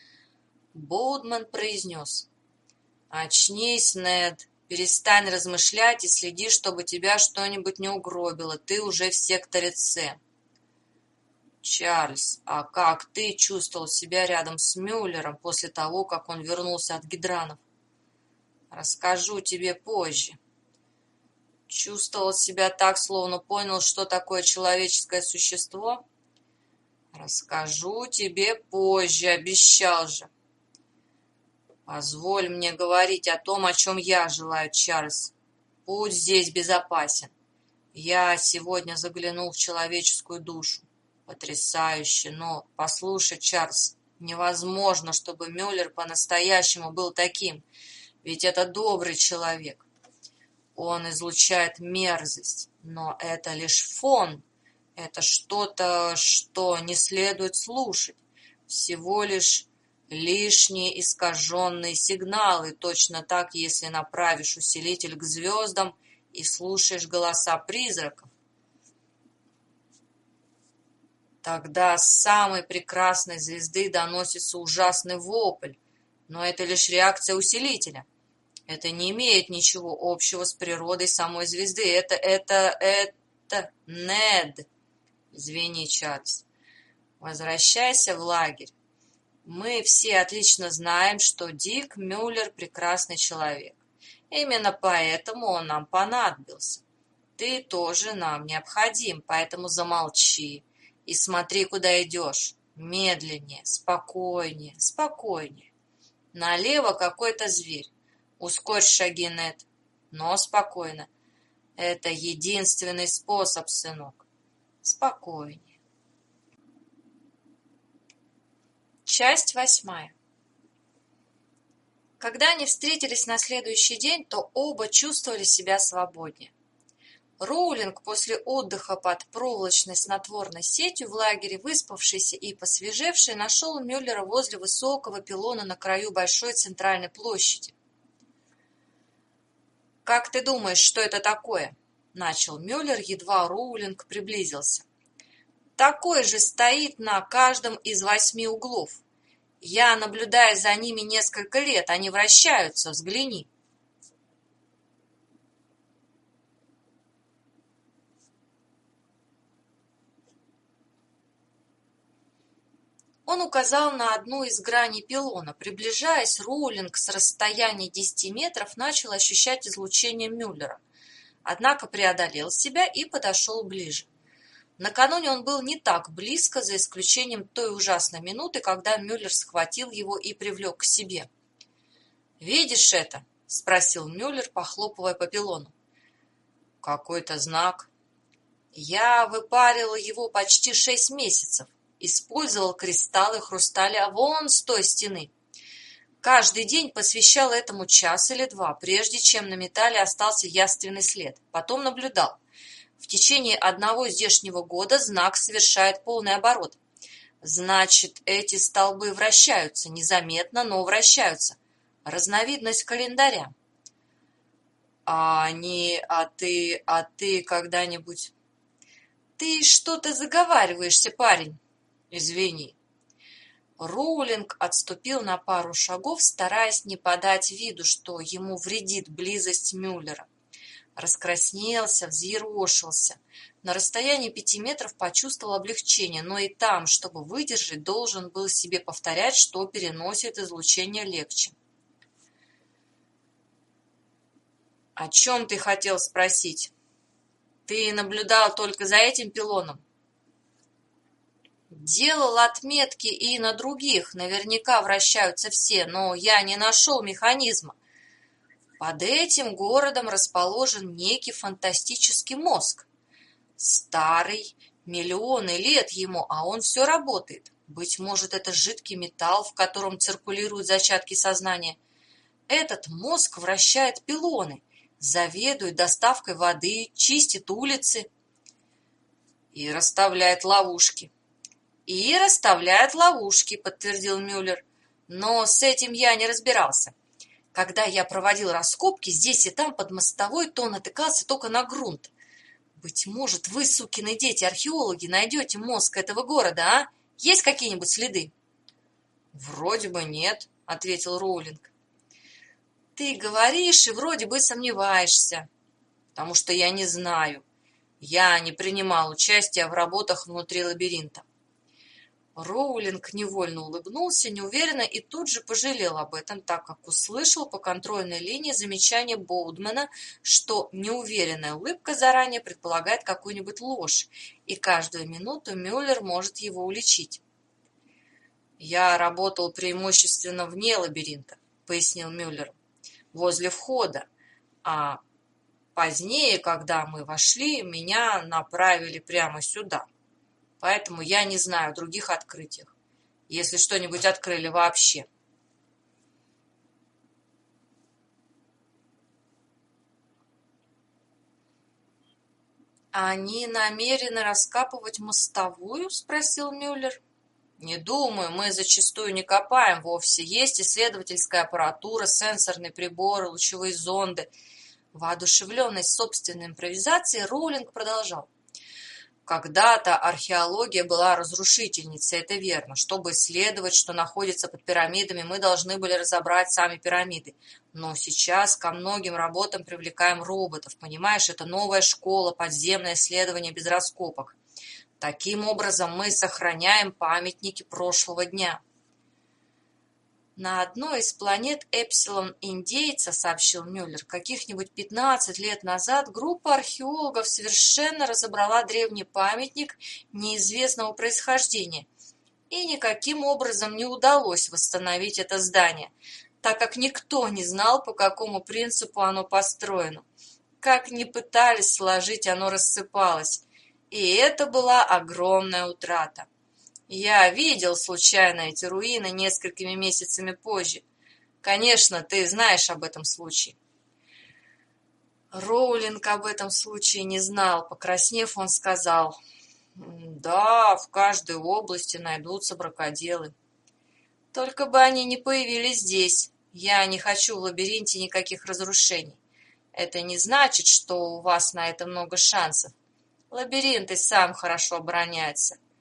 Speaker 1: Боудман произнес: «Очнись, Нед, перестань размышлять и следи, чтобы тебя что-нибудь не угробило, ты уже в секторе С». «Чарльз, а как ты чувствовал себя рядом с Мюллером после того, как он вернулся от гидранов?» «Расскажу тебе позже». «Чувствовал себя так, словно понял, что такое человеческое существо?» «Расскажу тебе позже, обещал же». «Позволь мне говорить о том, о чем я желаю, Чарльз. Путь здесь безопасен. Я сегодня заглянул в человеческую душу. Потрясающе, но, послушай, Чарльз, невозможно, чтобы Мюллер по-настоящему был таким, ведь это добрый человек. Он излучает мерзость, но это лишь фон, это что-то, что не следует слушать, всего лишь лишние искаженные сигналы, точно так, если направишь усилитель к звездам и слушаешь голоса призраков. Тогда с самой прекрасной звезды доносится ужасный вопль, но это лишь реакция усилителя. Это не имеет ничего общего с природой самой звезды. Это, это, это... Нед! Извини, Чарльз. Возвращайся в лагерь. Мы все отлично знаем, что Дик Мюллер прекрасный человек. Именно поэтому он нам понадобился. Ты тоже нам необходим, поэтому замолчи и смотри, куда идешь. Медленнее, спокойнее, спокойнее. Налево какой-то зверь. Ускорь шаги, Нед, но спокойно. Это единственный способ, сынок. Спокойнее. Часть восьмая. Когда они встретились на следующий день, то оба чувствовали себя свободнее. Роулинг после отдыха под проволочной снотворной сетью в лагере, выспавшийся и посвежевший, нашел Мюллера возле высокого пилона на краю большой центральной площади. «Как ты думаешь, что это такое?» — начал Мюллер, едва Роулинг приблизился. такой же стоит на каждом из восьми углов. Я наблюдаю за ними несколько лет, они вращаются, взгляни. Он указал на одну из граней пилона. Приближаясь, Роулинг с расстояния десяти метров начал ощущать излучение Мюллера, однако преодолел себя и подошел ближе. Накануне он был не так близко, за исключением той ужасной минуты, когда Мюллер схватил его и привлек к себе. «Видишь это?» – спросил Мюллер, похлопывая по пилону. «Какой-то знак». «Я выпарил его почти шесть месяцев. Использовал кристаллы хрусталя вон с той стены. Каждый день посвящал этому час или два, прежде чем на металле остался явственный след. Потом наблюдал. В течение одного здешнего года знак совершает полный оборот. Значит, эти столбы вращаются, незаметно, но вращаются. Разновидность календаря. А они, а ты, а ты когда-нибудь... Ты что-то заговариваешься, парень. Извини. Роулинг отступил на пару шагов, стараясь не подать виду, что ему вредит близость Мюллера. Раскраснелся, взъерошился. На расстоянии пяти метров почувствовал облегчение, но и там, чтобы выдержать, должен был себе повторять, что переносит излучение легче. «О чем ты хотел спросить? Ты наблюдал только за этим пилоном?» «Делал отметки и на других, наверняка вращаются все, но я не нашел механизма. Под этим городом расположен некий фантастический мозг. Старый, миллионы лет ему, а он все работает. Быть может, это жидкий металл, в котором циркулируют зачатки сознания. Этот мозг вращает пилоны, заведует доставкой воды, чистит улицы и расставляет ловушки. «И расставляет ловушки», — подтвердил Мюллер. «Но с этим я не разбирался. Когда я проводил раскопки здесь и там под мостовой, то натыкался только на грунт. Быть может, вы, сукины дети, археологи, найдете мозг этого города, а? Есть какие-нибудь следы?» «Вроде бы нет», — ответил Роулинг. «Ты говоришь и вроде бы сомневаешься, потому что я не знаю. Я не принимал участия в работах внутри лабиринта». Роулинг невольно улыбнулся, неуверенно, и тут же пожалел об этом, так как услышал по контрольной линии замечание Боудмана, что неуверенная улыбка заранее предполагает какую-нибудь ложь, и каждую минуту Мюллер может его уличить. «Я работал преимущественно вне лабиринта», — пояснил Мюллер, — «возле входа, а позднее, когда мы вошли, меня направили прямо сюда. Поэтому я не знаю о других открытиях, если что-нибудь открыли вообще». «Они намерены раскапывать мостовую?» – спросил Мюллер. «Не думаю, мы зачастую не копаем вовсе. Есть исследовательская аппаратура, сенсорные приборы, лучевые зонды». Воодушевленный собственной импровизацией, Роулинг продолжал. «Когда-то археология была разрушительницей, это верно. Чтобы исследовать, что находится под пирамидами, мы должны были разобрать сами пирамиды. Но сейчас ко многим работам привлекаем роботов. Понимаешь, это новая школа, подземное исследование без раскопок. Таким образом мы сохраняем памятники прошлого дня». «На одной из планет Эпсилон-Индейца, — сообщил Мюллер, — каких-нибудь пятнадцать лет назад группа археологов совершенно разобрала древний памятник неизвестного происхождения, и никаким образом не удалось восстановить это здание, так как никто не знал, по какому принципу оно построено. Как ни пытались сложить, оно рассыпалось, и это была огромная утрата. Я видел случайно эти руины несколькими месяцами позже. Конечно, ты знаешь об этом случае». Роулинг об этом случае не знал. Покраснев, он сказал: «Да, в каждой области найдутся бракоделы. Только бы они не появились здесь. Я не хочу в лабиринте никаких разрушений. Это не значит, что у вас на это много шансов. Лабиринт и сам хорошо обороняется.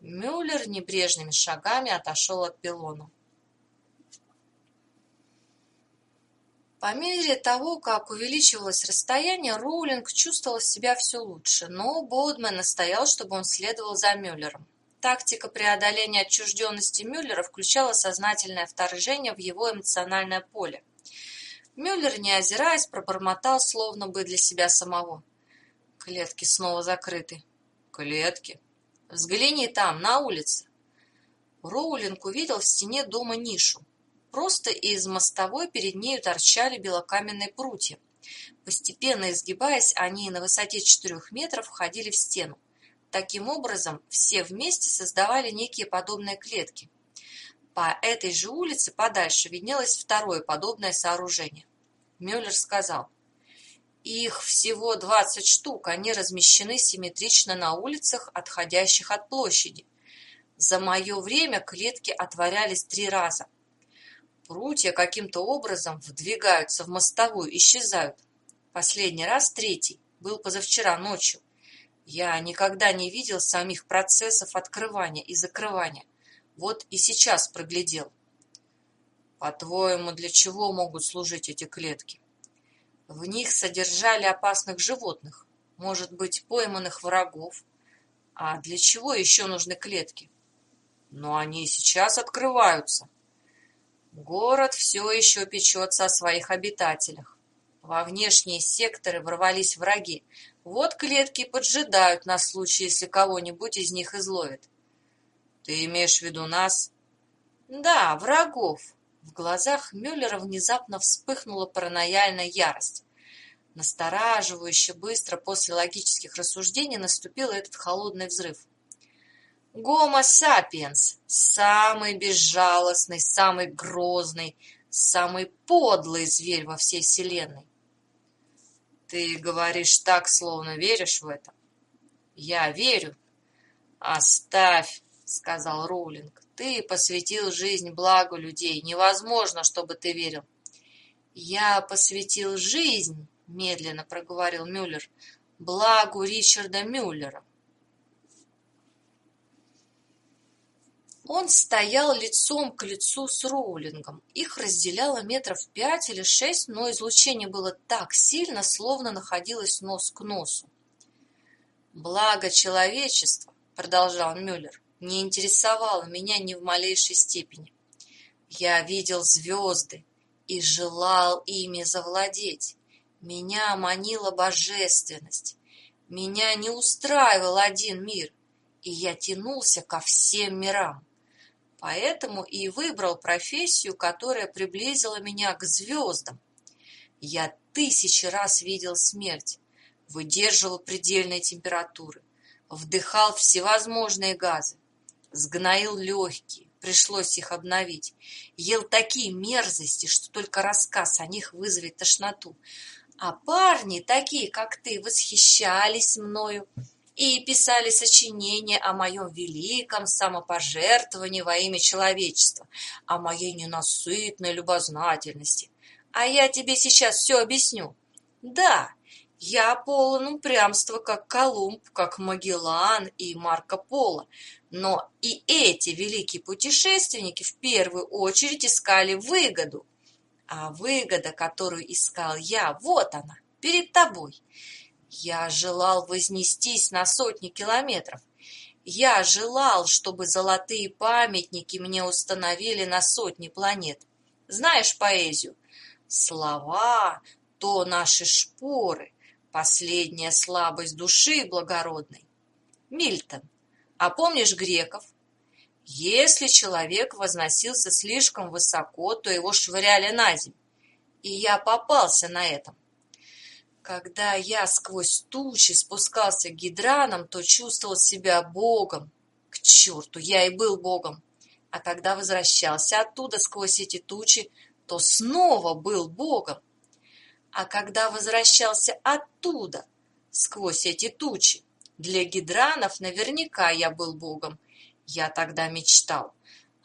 Speaker 1: Мюллер небрежными шагами отошел от пилона. По мере того, как увеличивалось расстояние, Роулинг чувствовала себя все лучше, но Боудмен настоял, чтобы он следовал за Мюллером. Тактика преодоления отчужденности Мюллера включала сознательное вторжение в его эмоциональное поле. Мюллер, не озираясь, пробормотал, словно бы для себя самого. Клетки снова закрыты. Клетки? Взгляни там, на улице. Роулинг увидел в стене дома нишу. Просто из мостовой перед нею торчали белокаменные прутья. Постепенно изгибаясь, они на высоте четырех метров входили в стену. Таким образом, все вместе создавали некие подобные клетки. По этой же улице подальше виднелось второе подобное сооружение. Мюллер сказал: «Их всего двадцать штук, они размещены симметрично на улицах, отходящих от площади. За мое время клетки отворялись три раза. Прутья каким-то образом вдвигаются в мостовую, исчезают. Последний раз, третий, был позавчера ночью. Я никогда не видел самих процессов открывания и закрывания. Вот и сейчас проглядел». «По-твоему, для чего могут служить эти клетки?» «В них содержали опасных животных, может быть, пойманных врагов. А для чего еще нужны клетки?» «Но они и сейчас открываются». «Город все еще печется о своих обитателях. Во внешние секторы ворвались враги. Вот клетки поджидают на случай, если кого-нибудь из них изловят». «Ты имеешь в виду нас?» «Да, врагов». В глазах Мюллера внезапно вспыхнула паранояльная ярость. Настораживающе быстро после логических рассуждений наступил этот холодный взрыв. Гомо сапиенс – самый безжалостный, самый грозный, самый подлый зверь во всей вселенной. Ты говоришь так, словно веришь в это. Я верю. Оставь, сказал Роулинг. Ты посвятил жизнь благу людей. Невозможно, чтобы ты верил. Я посвятил жизнь, медленно проговорил Мюллер, благу Ричарда Мюллера. Он стоял лицом к лицу с Роулингом. Их разделяло метров пять или шесть, но излучение было так сильно, словно находилось нос к носу. «Благо человечества», — продолжал Мюллер, — «не интересовало меня ни в малейшей степени. Я видел звезды и желал ими завладеть. Меня манила божественность. Меня не устраивал один мир, и я тянулся ко всем мирам. Поэтому и выбрал профессию, которая приблизила меня к звездам. Я тысячи раз видел смерть, выдерживал предельные температуры, вдыхал всевозможные газы, сгноил легкие, пришлось их обновить, ел такие мерзости, что только рассказ о них вызовет тошноту. А парни, такие как ты, восхищались мною и писали сочинения о моем великом самопожертвовании во имя человечества, о моей ненасытной любознательности. А я тебе сейчас все объясню. Да, я полон упрямства, как Колумб, как Магеллан и Марко Поло, но и эти великие путешественники в первую очередь искали выгоду. А выгода, которую искал я, вот она, перед тобой. Я желал вознестись на сотни километров. Я желал, чтобы золотые памятники мне установили на сотни планет. Знаешь поэзию? Слова — то наши шпоры, последняя слабость души благородной. Мильтон. А помнишь греков? Если человек возносился слишком высоко, то его швыряли на землю. И я попался на этом. Когда я сквозь тучи спускался к гидранам, то чувствовал себя богом. К черту, я и был богом. А когда возвращался оттуда сквозь эти тучи, то снова был богом. А когда возвращался оттуда сквозь эти тучи, для гидранов наверняка я был богом. Я тогда мечтал: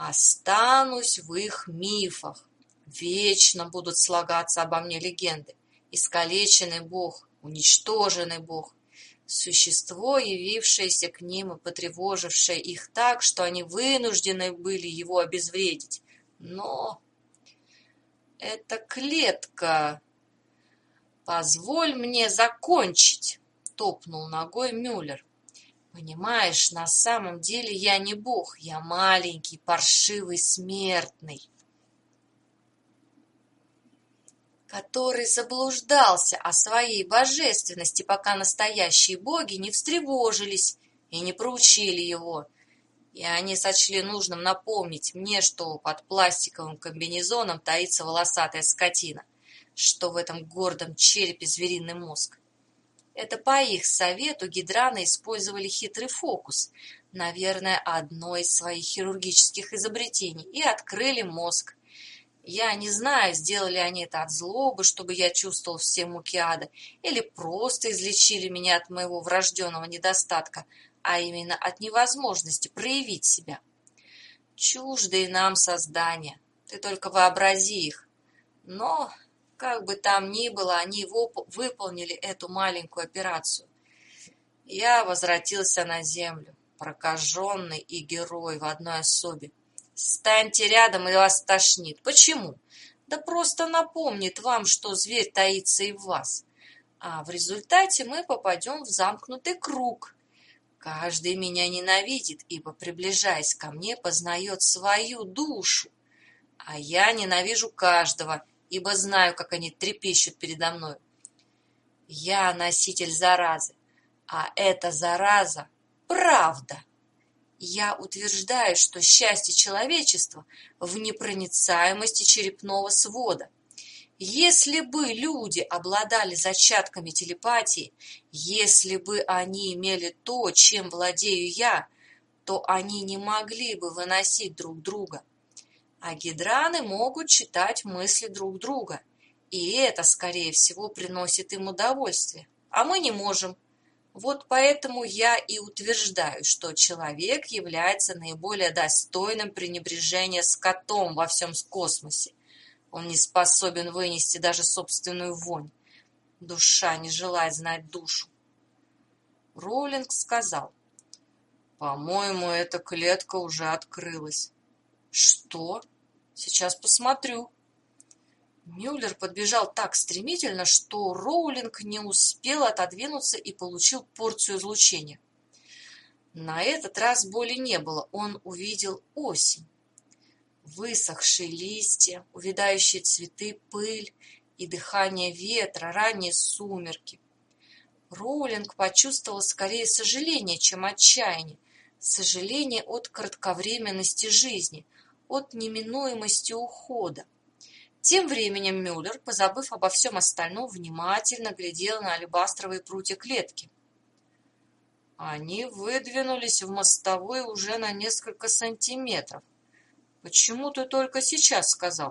Speaker 1: останусь в их мифах. Вечно будут слагаться обо мне легенды. Искалеченный бог, уничтоженный бог. Существо, явившееся к ним и потревожившее их так, что они вынуждены были его обезвредить. Но эта клетка... «Позволь мне закончить», — топнул ногой Мюллер. «Понимаешь, на самом деле я не бог, я маленький, паршивый смертный, который заблуждался о своей божественности, пока настоящие боги не встревожились и не проучили его. И они сочли нужным напомнить мне, что под пластиковым комбинезоном таится волосатая скотина, что в этом гордом черепе звериный мозг. Это по их совету гидраны использовали хитрый фокус, наверное, одно из своих хирургических изобретений, и открыли мозг. Я не знаю, сделали они это от злобы, чтобы я чувствовал все муки ада, или просто излечили меня от моего врожденного недостатка, а именно от невозможности проявить себя. Чуждые нам создания, ты только вообрази их. Но... Как бы там ни было, они выполнили эту маленькую операцию. Я возвратился на землю, прокаженный и герой в одной особе. Станьте рядом, и вас тошнит. Почему? Да просто напомнит вам, что зверь таится и в вас. А в результате мы попадем в замкнутый круг. Каждый меня ненавидит, ибо, приближаясь ко мне, познает свою душу. А я ненавижу каждого, ибо знаю, как они трепещут передо мной. Я носитель заразы, а эта зараза – правда. Я утверждаю, что счастье человечества в непроницаемости черепного свода. Если бы люди обладали зачатками телепатии, если бы они имели то, чем владею я, то они не могли бы выносить друг друга. А гидраны могут читать мысли друг друга, и это, скорее всего, приносит им удовольствие, а мы не можем. Вот поэтому я и утверждаю, что человек является наиболее достойным пренебрежения скотом во всем космосе. Он не способен вынести даже собственную вонь. Душа не желает знать душу. Роулинг сказал: «По-моему, эта клетка уже открылась». «Что? Сейчас посмотрю». Мюллер подбежал так стремительно, что Роулинг не успел отодвинуться и получил порцию излучения. На этот раз боли не было, он увидел осень. Высохшие листья, увядающие цветы, пыль и дыхание ветра, ранние сумерки. Роулинг почувствовал скорее сожаление, чем отчаяние. Сожаление от кратковременности жизни, от неминуемости ухода. Тем временем Мюллер, позабыв обо всем остальном, внимательно глядел на алебастровые прутья клетки. Они выдвинулись в мостовой уже на несколько сантиметров. Почему ты только сейчас сказал?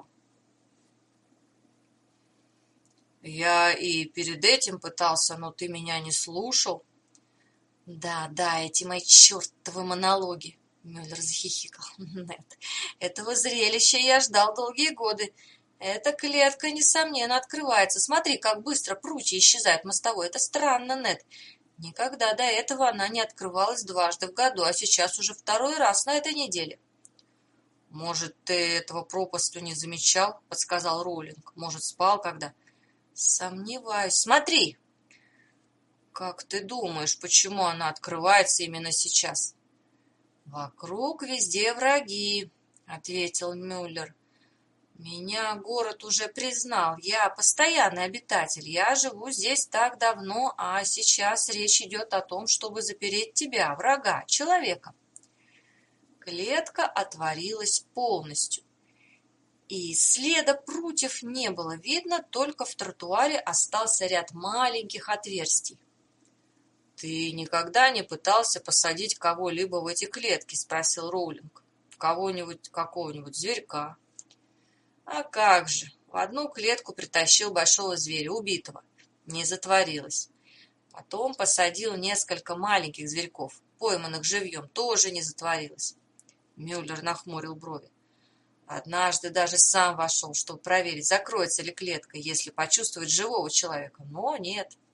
Speaker 1: Я и перед этим пытался, но ты меня не слушал. Да, да, эти мои чертовы монологи. Мюллер захихикал. Нет, этого зрелища я ждал долгие годы. Эта клетка, несомненно, открывается. Смотри, как быстро прутья исчезают мостовой. Это странно, Нед. Никогда до этого она не открывалась дважды в году, а сейчас уже второй раз на этой неделе. Может, ты этого пропасту не замечал? Подсказал Роулинг. Может, спал когда? Сомневаюсь. Смотри! Как ты думаешь, почему она открывается именно сейчас? Вокруг везде враги, ответил Мюллер. Меня город уже признал. Я постоянный обитатель. Я живу здесь так давно, а сейчас речь идет о том, чтобы запереть тебя, врага, человека. Клетка отворилась полностью, и следа прутьев не было видно, только в тротуаре остался ряд маленьких отверстий. «Ты никогда не пытался посадить кого-либо в эти клетки?» – спросил Роулинг. «В кого-нибудь, какого-нибудь зверька?» «А как же! В одну клетку притащил большого зверя, убитого. Не затворилось. Потом посадил несколько маленьких зверьков, пойманных живьем, тоже не затворилось». Мюллер нахмурил брови. Однажды даже сам вошел, чтобы проверить, закроется ли клетка, если почувствует живого человека, но нет.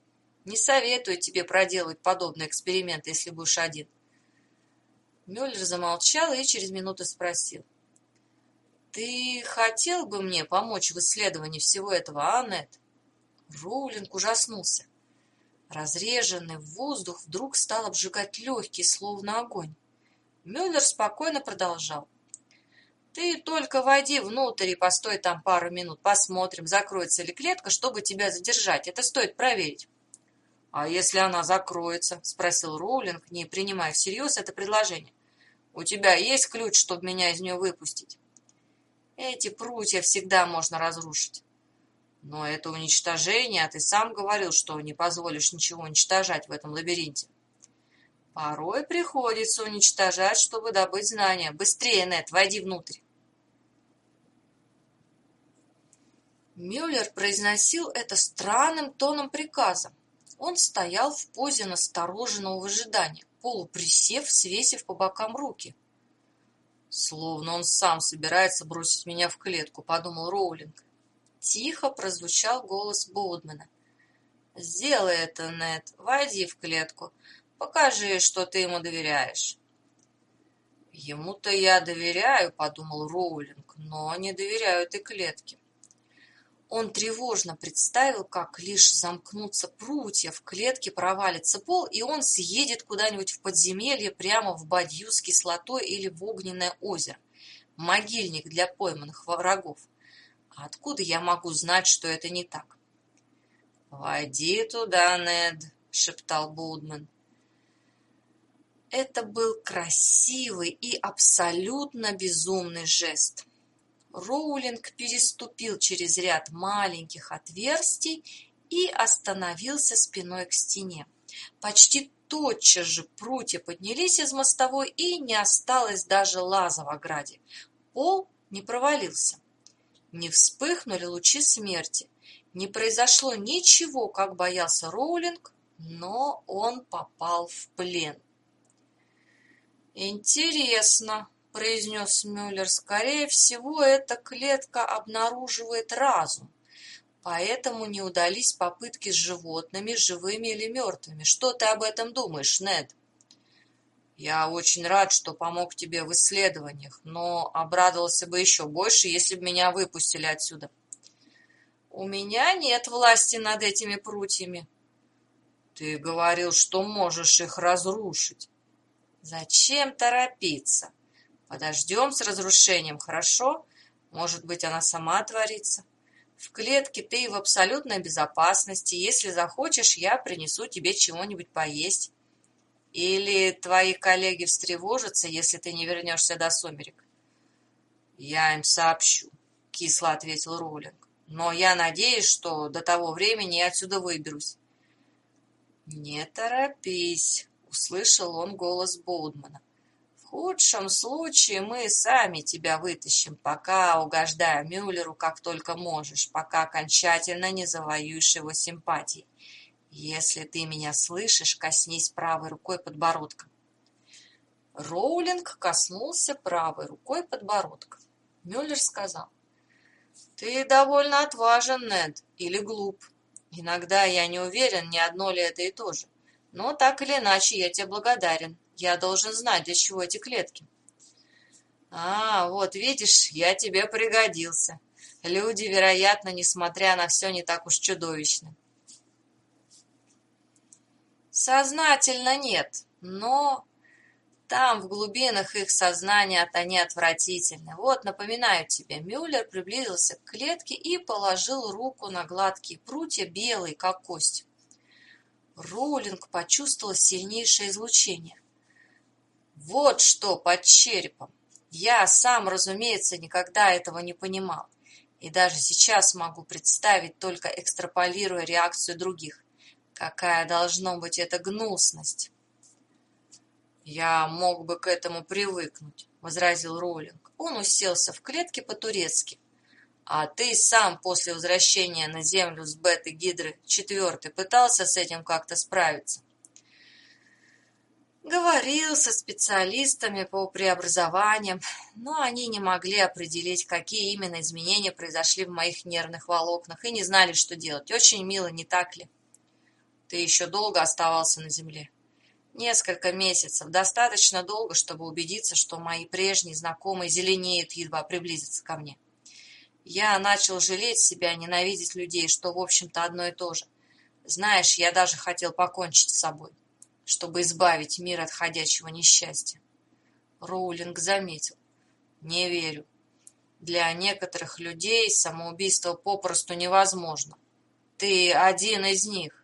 Speaker 1: Не советую тебе проделывать подобный эксперимент, если будешь один. Мюллер замолчал и через минуту спросил. Ты хотел бы мне помочь в исследовании всего этого, а, Нед? Роулинг ужаснулся. Разреженный воздух вдруг стал обжигать легкие, словно огонь. Мюллер спокойно продолжал. Ты только войди внутрь и постой там пару минут. Посмотрим, закроется ли клетка, чтобы тебя задержать. Это стоит проверить. — А если она закроется? — спросил Роулинг, не принимая всерьез это предложение. — У тебя есть ключ, чтобы меня из нее выпустить? — Эти прутья всегда можно разрушить. — Но это уничтожение, а ты сам говорил, что не позволишь ничего уничтожать в этом лабиринте. — Порой приходится уничтожать, чтобы добыть знания. Быстрее, Нед, войди внутрь. Мюллер произносил это странным тоном приказа. Он стоял в позе настороженного ожидания, полуприсев, свесив по бокам руки. «Словно он сам собирается бросить меня в клетку», — подумал Роулинг. Тихо прозвучал голос Боудмана. «Сделай это, Нед, войди в клетку, покажи, что ты ему доверяешь». «Ему-то я доверяю», — подумал Роулинг, — «но не доверяю этой клетке». Он тревожно представил, как лишь замкнутся прутья, в клетке провалится пол, и он съедет куда-нибудь в подземелье прямо в бадью с кислотой или в огненное озеро. Могильник для пойманных врагов. А откуда я могу знать, что это не так? «Войди туда, Нед», — шептал Боудман. Это был красивый и абсолютно безумный жест. Роулинг переступил через ряд маленьких отверстий и остановился спиной к стене. Почти тотчас же прутья поднялись из мостовой, и не осталось даже лаза в ограде. Пол не провалился. Не вспыхнули лучи смерти. Не произошло ничего, как боялся Роулинг, но он попал в плен. «Интересно», — произнес Мюллер, — «скорее всего, эта клетка обнаруживает разум, поэтому не удались попытки с животными, живыми или мертвыми. Что ты об этом думаешь, Нед?» «Я очень рад, что помог тебе в исследованиях, но обрадовался бы еще больше, если бы меня выпустили отсюда». «У меня нет власти над этими прутьями». «Ты говорил, что можешь их разрушить». «Зачем торопиться? Подождем с разрушением, хорошо? Может быть, она сама отворится. В клетке ты в абсолютной безопасности. Если захочешь, я принесу тебе чего-нибудь поесть. Или твои коллеги встревожатся, если ты не вернешься до сумерек?» «Я им сообщу», — кисло ответил Роулинг. «Но я надеюсь, что до того времени я отсюда выберусь». «Не торопись», — услышал он голос Боудмана. «В худшем случае мы сами тебя вытащим, пока угождая Мюллеру как только можешь, пока окончательно не завоюешь его симпатии. Если ты меня слышишь, коснись правой рукой подбородка». Роулинг коснулся правой рукой подбородка. Мюллер сказал: «Ты довольно отважен, Нед, или глуп. Иногда я не уверен, не одно ли это и то же. Но так или иначе я тебе благодарен. Я должен знать, для чего эти клетки». «А, вот видишь, я тебе пригодился. Люди, вероятно, несмотря на все, не так уж чудовищны». «Сознательно нет, но там, в глубинах их сознания, они отвратительны. Вот, напоминаю тебе». Мюллер приблизился к клетке и положил руку на гладкие прутья, белые, как кость. Роулинг почувствовал сильнейшее излучение. «Вот что под черепом! Я сам, разумеется, никогда этого не понимал. И даже сейчас могу представить, только экстраполируя реакцию других. Какая должна быть эта гнусность!» «Я мог бы к этому привыкнуть», — возразил Роулинг. Он уселся в клетке по-турецки. «А ты сам после возвращения на Землю с Беты-Гидры четвертой пытался с этим как-то справиться?» «Говорил со специалистами по преобразованиям, но они не могли определить, какие именно изменения произошли в моих нервных волокнах, и не знали, что делать. Очень мило, не так ли?» Ты еще долго оставался на земле. Несколько месяцев, достаточно долго, чтобы убедиться, что мои прежние знакомые зеленеют, едва приблизятся ко мне. Я начал жалеть себя, ненавидеть людей, что, в общем-то, одно и то же. Знаешь, я даже хотел покончить с собой, чтобы избавить мир от ходячего несчастья. Роулинг заметил. Не верю. Для некоторых людей самоубийство попросту невозможно. Ты один из них.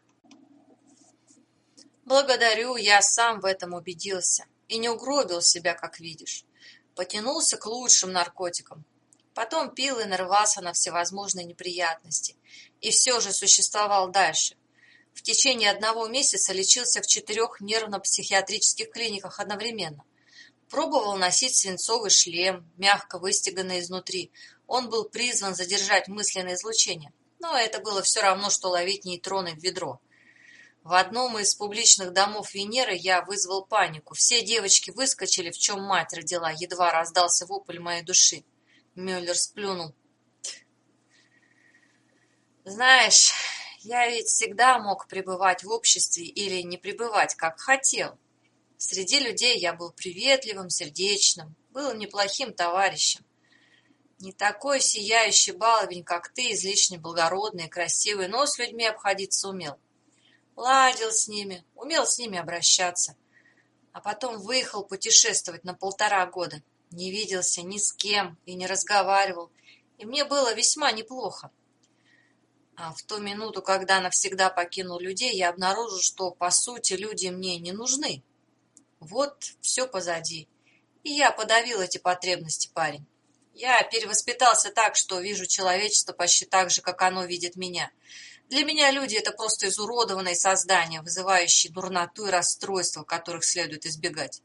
Speaker 1: Благодарю, я сам в этом убедился и не угробил себя, как видишь. Потянулся к лучшим наркотикам. Потом пил и нарвался на всевозможные неприятности. И все же существовал дальше. В течение одного месяца лечился в четырех нервно-психиатрических клиниках одновременно. Пробовал носить свинцовый шлем, мягко выстеганный изнутри. Он был призван задержать мысленное излучение. Но это было все равно, что ловить нейтроны в ведро. В одном из публичных домов Венеры я вызвал панику. Все девочки выскочили, в чем мать родила. Едва раздался вопль моей души. Мюллер сплюнул. Знаешь, я ведь всегда мог пребывать в обществе или не пребывать, как хотел. Среди людей я был приветливым, сердечным, был неплохим товарищем. Не такой сияющий баловень, как ты, излишне благородный и красивый, но с людьми обходиться умел. Ладил с ними, умел с ними обращаться. А потом выехал путешествовать на полтора года. Не виделся ни с кем и не разговаривал. И мне было весьма неплохо. А в ту минуту, когда навсегда покинул людей, я обнаружил, что, по сути, люди мне не нужны. Вот все позади. И я подавил эти потребности, парень. Я перевоспитался так, что вижу человечество почти так же, как оно видит меня. Для меня люди – это просто изуродованные создания, вызывающие дурноту и расстройства, которых следует избегать.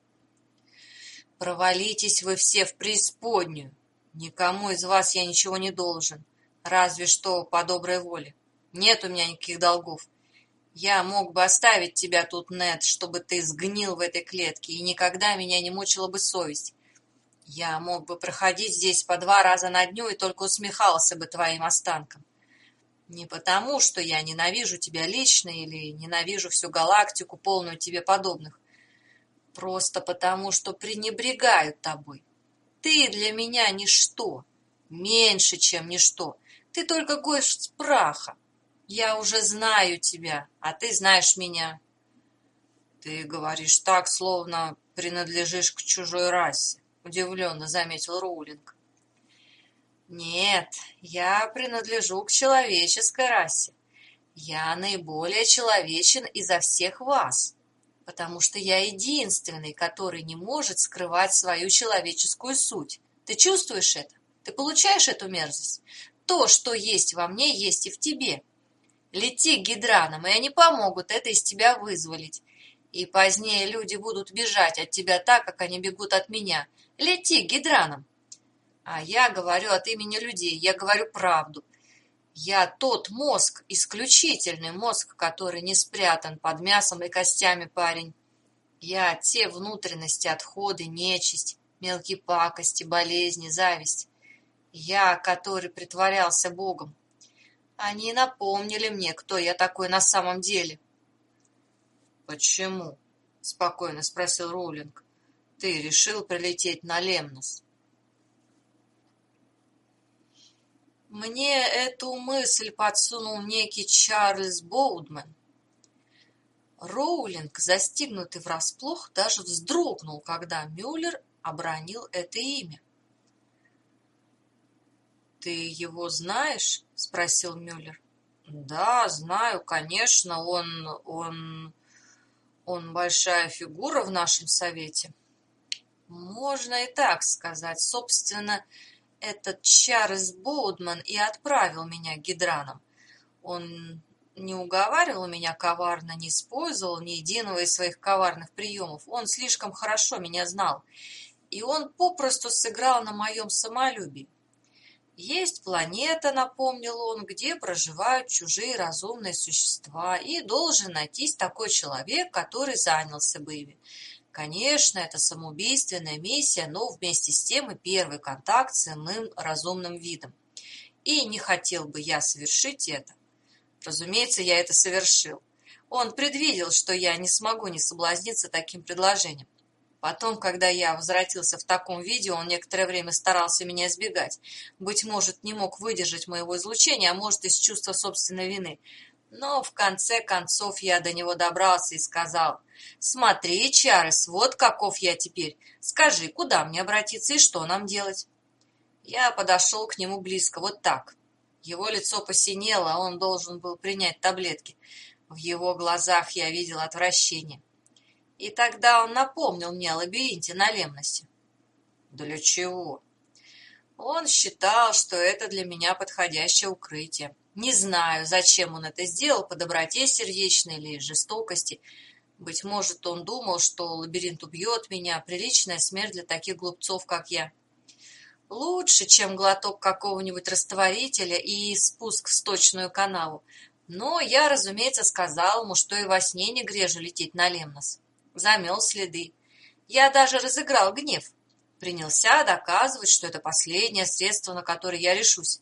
Speaker 1: Провалитесь вы все в преисподнюю. Никому из вас я ничего не должен, разве что по доброй воле. Нет у меня никаких долгов. Я мог бы оставить тебя тут, Нед, чтобы ты сгнил в этой клетке, и никогда меня не мучила бы совесть. Я мог бы проходить здесь по два раза на дню и только усмехался бы твоим останкам. Не потому, что я ненавижу тебя лично или ненавижу всю галактику, полную тебе подобных. Просто потому, что пренебрегаю тобой. Ты для меня ничто, меньше, чем ничто. Ты только гость праха. Я уже знаю тебя, а ты знаешь меня. Ты говоришь так, словно принадлежишь к чужой расе, удивленно заметил Роулинг. Нет, я принадлежу к человеческой расе. Я наиболее человечен изо всех вас, потому что я единственный, который не может скрывать свою человеческую суть. Ты чувствуешь это? Ты получаешь эту мерзость? То, что есть во мне, есть и в тебе. Лети к гидранам, и они помогут это из тебя вызволить. И позднее люди будут бежать от тебя так, как они бегут от меня. Лети к гидранам. А я говорю от имени людей, я говорю правду. Я тот мозг, исключительный мозг, который не спрятан под мясом и костями, парень. Я те внутренности, отходы, нечисть, мелкие пакости, болезни, зависть. Я, который притворялся Богом. Они напомнили мне, кто я такой на самом деле. «Почему?» — спокойно спросил Роулинг. «Ты решил прилететь на Лемнос?» Мне эту мысль подсунул некий Чарльз Боудман. Роулинг, застигнутый врасплох, даже вздрогнул, когда Мюллер обронил это имя. «Ты его знаешь?» — спросил Мюллер. «Да, знаю, конечно, он... он... он большая фигура в нашем совете». «Можно и так сказать. Собственно, этот Чарльз Боудман и отправил меня к гидранам. Он не уговаривал меня коварно, не использовал ни единого из своих коварных приемов. Он слишком хорошо меня знал, и он попросту сыграл на моем самолюбии. Есть планета, напомнил он, где проживают чужие разумные существа, и должен найтись такой человек, который занялся бы ими. Конечно, это самоубийственная миссия, но вместе с тем и первый контакт с иным разумным видом. И не хотел бы я совершить это. Разумеется, я это совершил. Он предвидел, что я не смогу не соблазниться таким предложением. Потом, когда я возвратился в таком виде, он некоторое время старался меня избегать. Быть может, не мог выдержать моего излучения, а может, из чувства собственной вины. Но в конце концов я до него добрался и сказал: «Смотри, Чарльз, вот каков я теперь. Скажи, куда мне обратиться и что нам делать?» Я подошел к нему близко, вот так. Его лицо посинело, он должен был принять таблетки. В его глазах я видел отвращение. И тогда он напомнил мне о лабиринте на Лемносе. Для чего? Он считал, что это для меня подходящее укрытие. Не знаю, зачем он это сделал, по доброте сердечной или жестокости. Быть может, он думал, что лабиринт убьет меня, приличная смерть для таких глупцов, как я. Лучше, чем глоток какого-нибудь растворителя и спуск в сточную канаву. Но я, разумеется, сказал ему, что и во сне не грежу лететь на Лемнос. Замел следы. Я даже разыграл гнев. Принялся доказывать, что это последнее средство, на которое я решусь.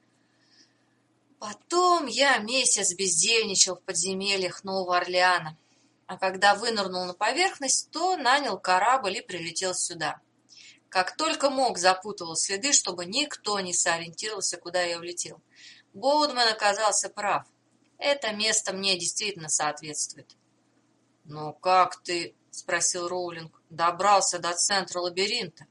Speaker 1: Потом я месяц бездельничал в подземельях Нового Орлеана, а когда вынырнул на поверхность, то нанял корабль и прилетел сюда. Как только мог, запутывал следы, чтобы никто не сориентировался, куда я улетел. Боудман оказался прав. Это место мне действительно соответствует. «Но как ты, — спросил Роулинг, — добрался до центра лабиринта?»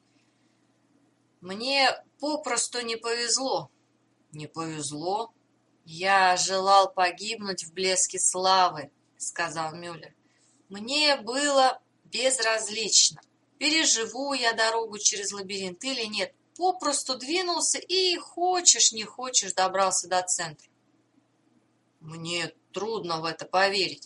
Speaker 1: «Мне попросту не повезло». «Не повезло?» «Я желал погибнуть в блеске славы», — сказал Мюллер. «Мне было безразлично, переживу я дорогу через лабиринт или нет. Попросту двинулся и, хочешь не хочешь, добрался до центра». «Мне трудно в это поверить».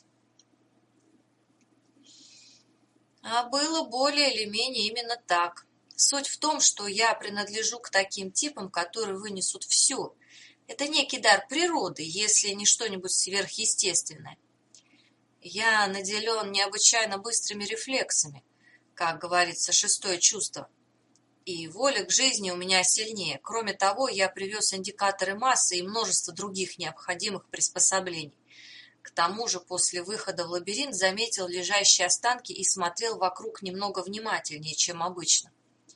Speaker 1: А было более или менее именно так. Суть в том, что я принадлежу к таким типам, которые вынесут все. Это некий дар природы, если не что-нибудь сверхъестественное. Я наделен необычайно быстрыми рефлексами, как говорится, шестое чувство. И воля к жизни у меня сильнее. Кроме того, я привез индикаторы массы и множество других необходимых приспособлений. К тому же после выхода в лабиринт заметил лежащие останки и смотрел вокруг немного внимательнее, чем обычно.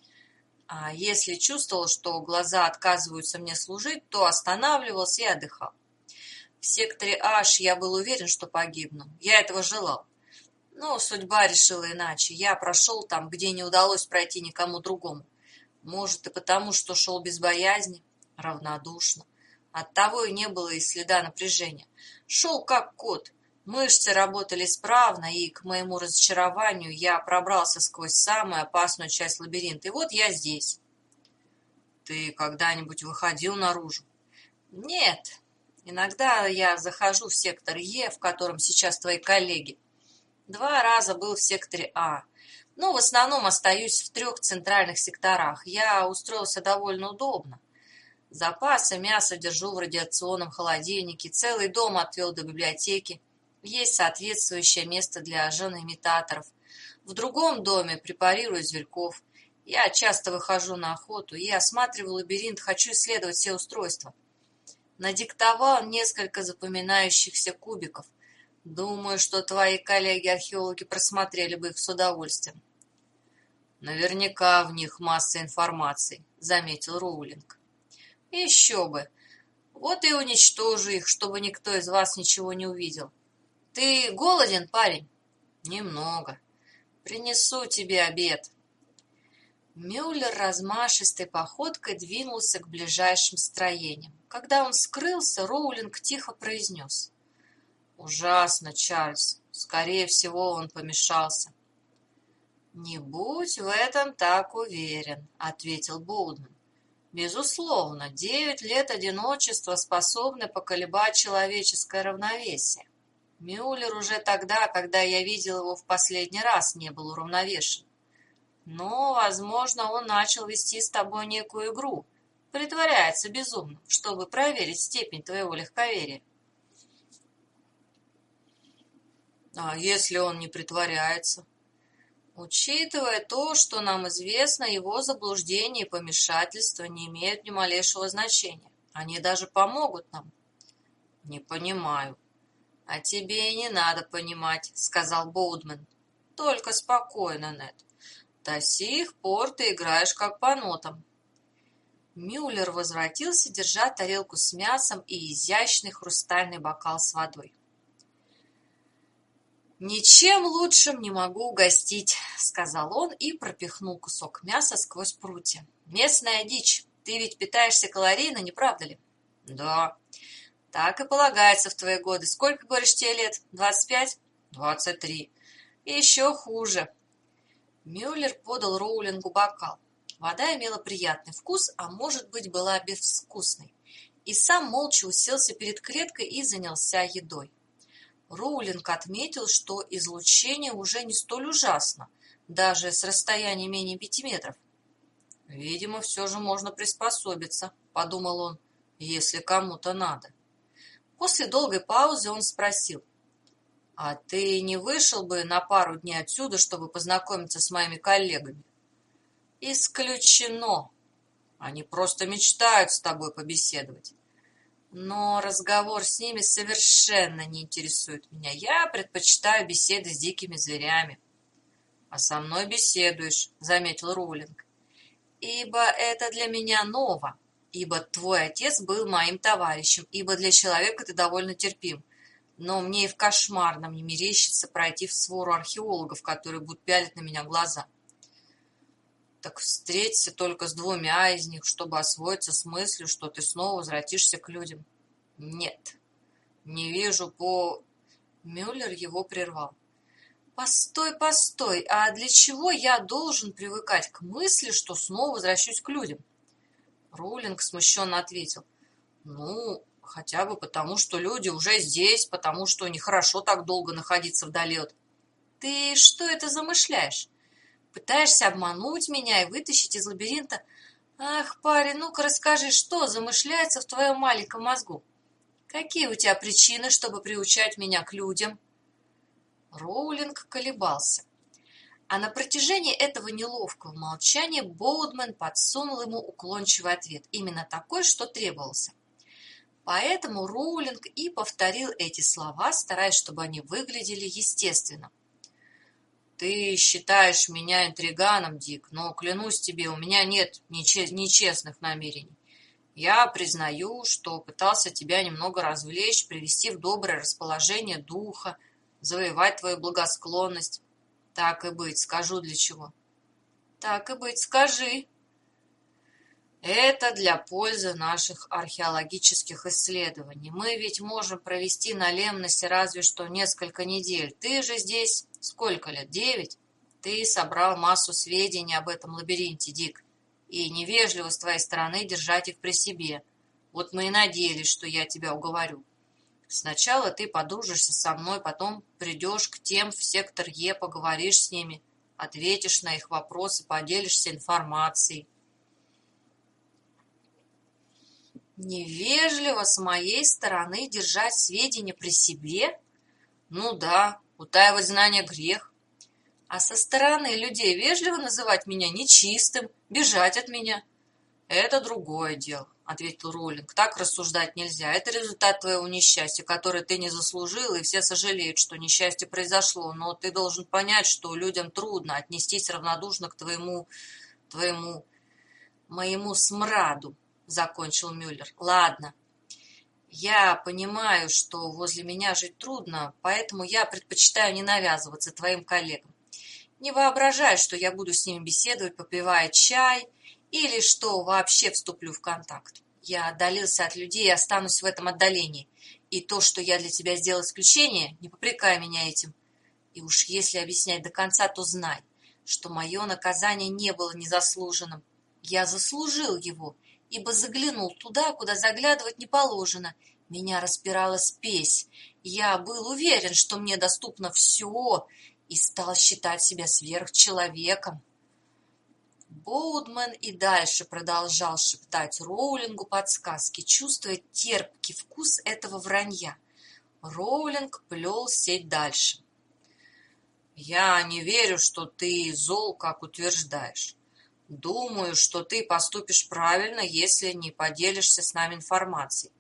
Speaker 1: А если чувствовал, что глаза отказываются мне служить, то останавливался и отдыхал. В секторе H я был уверен, что погибну. Я этого желал. Но судьба решила иначе. Я прошел там, где не удалось пройти никому другому. Может, и потому, что шел без боязни, равнодушно. Оттого и не было и следа напряжения. Шел как кот. Мышцы работали справно, и, к моему разочарованию, я пробрался сквозь самую опасную часть лабиринта. И вот я здесь. Ты когда-нибудь выходил наружу? Нет. Иногда я захожу в сектор Е, в котором сейчас твои коллеги. Два раза был в секторе А. Но в основном остаюсь в трех центральных секторах. Я устроился довольно удобно. Запасы мяса держу в радиационном холодильнике, целый дом отвел до библиотеки. Есть соответствующее место для женоимитаторов. В другом доме препарирую зверьков. Я часто выхожу на охоту и осматриваю лабиринт, хочу исследовать все устройства. Надиктовал несколько запоминающихся кубиков. Думаю, что твои коллеги-археологи просмотрели бы их с удовольствием. Наверняка в них масса информации, заметил Роулинг. Еще бы. Вот и уничтожу их, чтобы никто из вас ничего не увидел. Ты голоден, парень? Немного. Принесу тебе обед. Мюллер размашистой походкой двинулся к ближайшим строениям. Когда он скрылся, Роулинг тихо произнес: «Ужасно, Чарльз. Скорее всего, он помешался». «Не будь в этом так уверен», — ответил Боудман. «Безусловно, девять лет одиночества способны поколебать человеческое равновесие. Мюллер уже тогда, когда я видел его в последний раз, не был уравновешен. Но, возможно, он начал вести с тобой некую игру, притворяется безумным, чтобы проверить степень твоего легковерия». «А если он не притворяется?» «Учитывая то, что нам известно, его заблуждение и помешательство не имеют ни малейшего значения. Они даже помогут нам». «Не понимаю». «А тебе и не надо понимать», — сказал Боудман. «Только спокойно, Нед. До сих пор ты играешь как по нотам». Мюллер возвратился, держа тарелку с мясом и изящный хрустальный бокал с водой. «Ничем лучшим не могу угостить», — сказал он и пропихнул кусок мяса сквозь прутья. «Местная дичь. Ты ведь питаешься калорийно, не правда ли?» «Да. Так и полагается в твои годы. Сколько, говоришь, тебе лет? Двадцать пять?» «Двадцать три. Еще хуже». Мюллер подал Роулингу бокал. Вода имела приятный вкус, а может быть, была безвкусной. И сам молча уселся перед клеткой и занялся едой. Роулинг отметил, что излучение уже не столь ужасно, даже с расстояния менее пяти метров. «Видимо, все же можно приспособиться», — подумал он, — «если кому-то надо». После долгой паузы он спросил: «А ты не вышел бы на пару дней отсюда, чтобы познакомиться с моими коллегами?» «Исключено. Они просто мечтают с тобой побеседовать. Но разговор с ними совершенно не интересует меня. Я предпочитаю беседы с дикими зверями». «А со мной беседуешь», — заметил Роулинг. «Ибо это для меня ново, ибо твой отец был моим товарищем, ибо для человека ты довольно терпим. Но мне и в кошмарном не мерещится пройти в свору археологов, которые будут пялить на меня глаза». «Так встреться только с двумя из них, чтобы освоиться с мыслью, что ты снова возвратишься к людям». «Нет, не вижу по...» Мюллер его прервал. «Постой, постой, а для чего я должен привыкать к мысли, что снова возвращусь к людям?» Роулинг смущенно ответил. «Ну, хотя бы потому, что люди уже здесь, потому что нехорошо так долго находиться вдали от...» «Ты что это замышляешь? Пытаешься обмануть меня и вытащить из лабиринта? Ах, парень, ну-ка расскажи, что замышляется в твоем маленьком мозгу? Какие у тебя причины, чтобы приучать меня к людям?» Роулинг колебался. А на протяжении этого неловкого молчания Боудман подсунул ему уклончивый ответ, именно такой, что требовался. Поэтому Роулинг и повторил эти слова, стараясь, чтобы они выглядели естественно. «Ты считаешь меня интриганом, Дик, но, клянусь тебе, у меня нет нечестных намерений. Я признаю, что пытался тебя немного развлечь, привести в доброе расположение духа, завоевать твою благосклонность. Так и быть, скажу для чего». «Так и быть, скажи». «Это для пользы наших археологических исследований. Мы ведь можем провести на Лемносе разве что несколько недель. Ты же здесь сколько лет? Девять? Ты собрал массу сведений об этом лабиринте, Дик, и невежливо с твоей стороны держать их при себе. Вот мы и надеялись, что я тебя уговорю. Сначала ты подружишься со мной, потом придешь к тем в сектор Е, поговоришь с ними, ответишь на их вопросы, поделишься информацией». «Невежливо с моей стороны держать сведения при себе?» «Ну да, утаивать знания грех. А со стороны людей вежливо называть меня нечистым, бежать от меня?» «Это другое дело», — ответил Роулинг. «Так рассуждать нельзя. Это результат твоего несчастья, которое ты не заслужил, и все сожалеют, что несчастье произошло. Но ты должен понять, что людям трудно отнестись равнодушно к твоему... твоему... моему смраду», — закончил Мюллер. «Ладно. Я понимаю, что возле меня жить трудно, поэтому я предпочитаю не навязываться твоим коллегам. Не воображай, что я буду с ними беседовать, попивая чай, или что вообще вступлю в контакт. Я отдалился от людей и останусь в этом отдалении. И то, что я для тебя сделал исключение, не попрекай меня этим. И уж если объяснять до конца, то знай, что мое наказание не было незаслуженным. Я заслужил его, ибо заглянул туда, куда заглядывать не положено. Меня распирала спесь. Я был уверен, что мне доступно все, и стал считать себя сверхчеловеком». Боудман и дальше продолжал шептать Роулингу подсказки, чувствуя терпкий вкус этого вранья. Роулинг плел сеть дальше. «Я не верю, что ты зол, как утверждаешь. Думаю, что ты поступишь правильно, если не поделишься с нами информацией.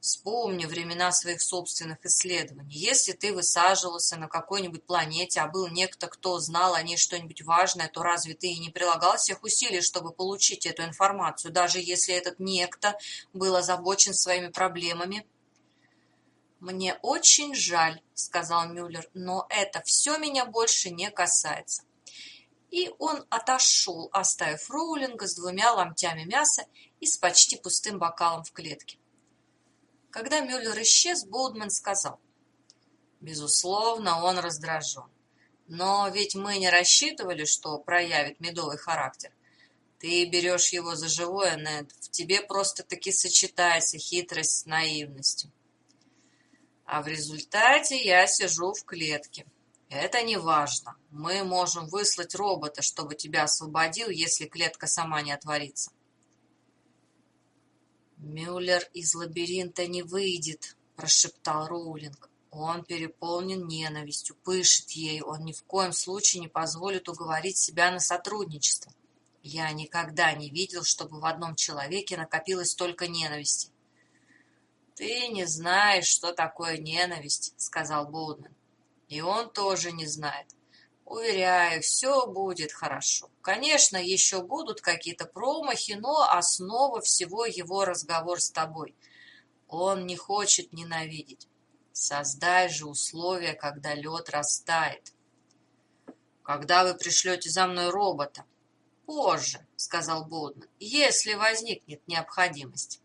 Speaker 1: Вспомни времена своих собственных исследований. Если ты высаживался на какой-нибудь планете, а был некто, кто знал о ней что-нибудь важное, то разве ты и не прилагал всех усилий, чтобы получить эту информацию, даже если этот некто был озабочен своими проблемами? «Мне очень жаль», — сказал Мюллер, — «но это все меня больше не касается». И он отошел, оставив Роулинга с двумя ломтями мяса и с почти пустым бокалом в клетке. Когда Мюллер исчез, Боудман сказал: «Безусловно, он раздражен. Но ведь мы не рассчитывали, что проявит медовый характер. Ты берешь его за живое, Нед. В тебе просто-таки сочетается хитрость с наивностью. А в результате я сижу в клетке. Это не важно. Мы можем выслать робота, чтобы тебя освободил, если клетка сама не отворится». «Мюллер из лабиринта не выйдет», – прошептал Роулинг. «Он переполнен ненавистью, пышет ею. Он ни в коем случае не позволит уговорить себя на сотрудничество. Я никогда не видел, чтобы в одном человеке накопилось столько ненависти». «Ты не знаешь, что такое ненависть», – сказал Боудман. «И он тоже не знает. Уверяю, все будет хорошо. Конечно, еще будут какие-то промахи, но основа всего его разговор с тобой. Он не хочет ненавидеть. Создай же условия, когда лед растает». «Когда вы пришлете за мной робота?» «Позже», — сказал Боудман, — «если возникнет необходимость».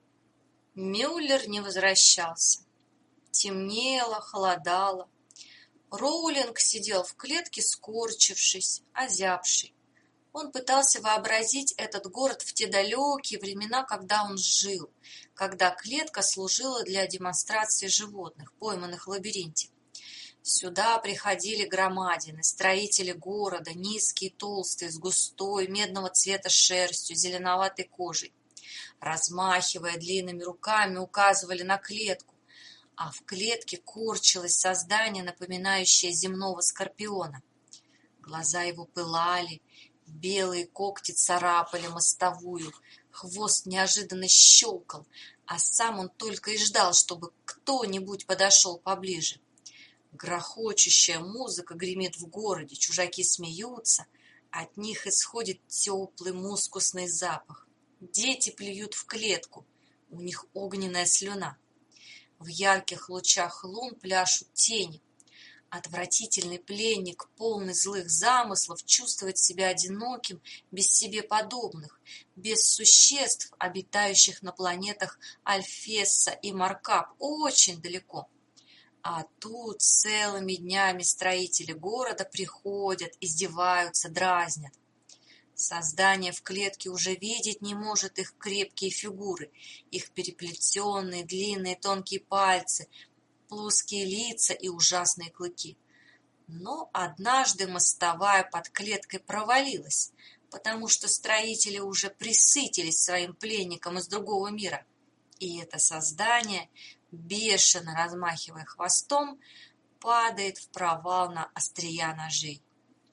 Speaker 1: Мюллер не возвращался. Темнело, холодало. Роулинг сидел в клетке, скорчившись, озябший. Он пытался вообразить этот город в те далекие времена, когда он жил, когда клетка служила для демонстрации животных, пойманных в лабиринте. Сюда приходили громадины, строители города, низкие, толстые, с густой, медного цвета шерстью, зеленоватой кожей. Размахивая длинными руками, указывали на клетку, а в клетке корчилось создание, напоминающее земного скорпиона. Глаза его пылали, белые когти царапали мостовую, хвост неожиданно щелкал, а сам он только и ждал, чтобы кто-нибудь подошел поближе. Грохочущая музыка гремит в городе, чужаки смеются, от них исходит теплый мускусный запах. Дети плюют в клетку, у них огненная слюна. В ярких лучах лун пляшут тени. Отвратительный пленник, полный злых замыслов, чувствует себя одиноким, без себе подобных, без существ, обитающих на планетах Альфесса и Маркап, очень далеко. А тут целыми днями строители города приходят, издеваются, дразнят. Создание в клетке уже видеть не может их крепкие фигуры, их переплетенные длинные тонкие пальцы, плоские лица и ужасные клыки. Но однажды мостовая под клеткой провалилась, потому что строители уже присытились своим пленником из другого мира. И это создание, бешено размахивая хвостом, падает в провал на острия ножей.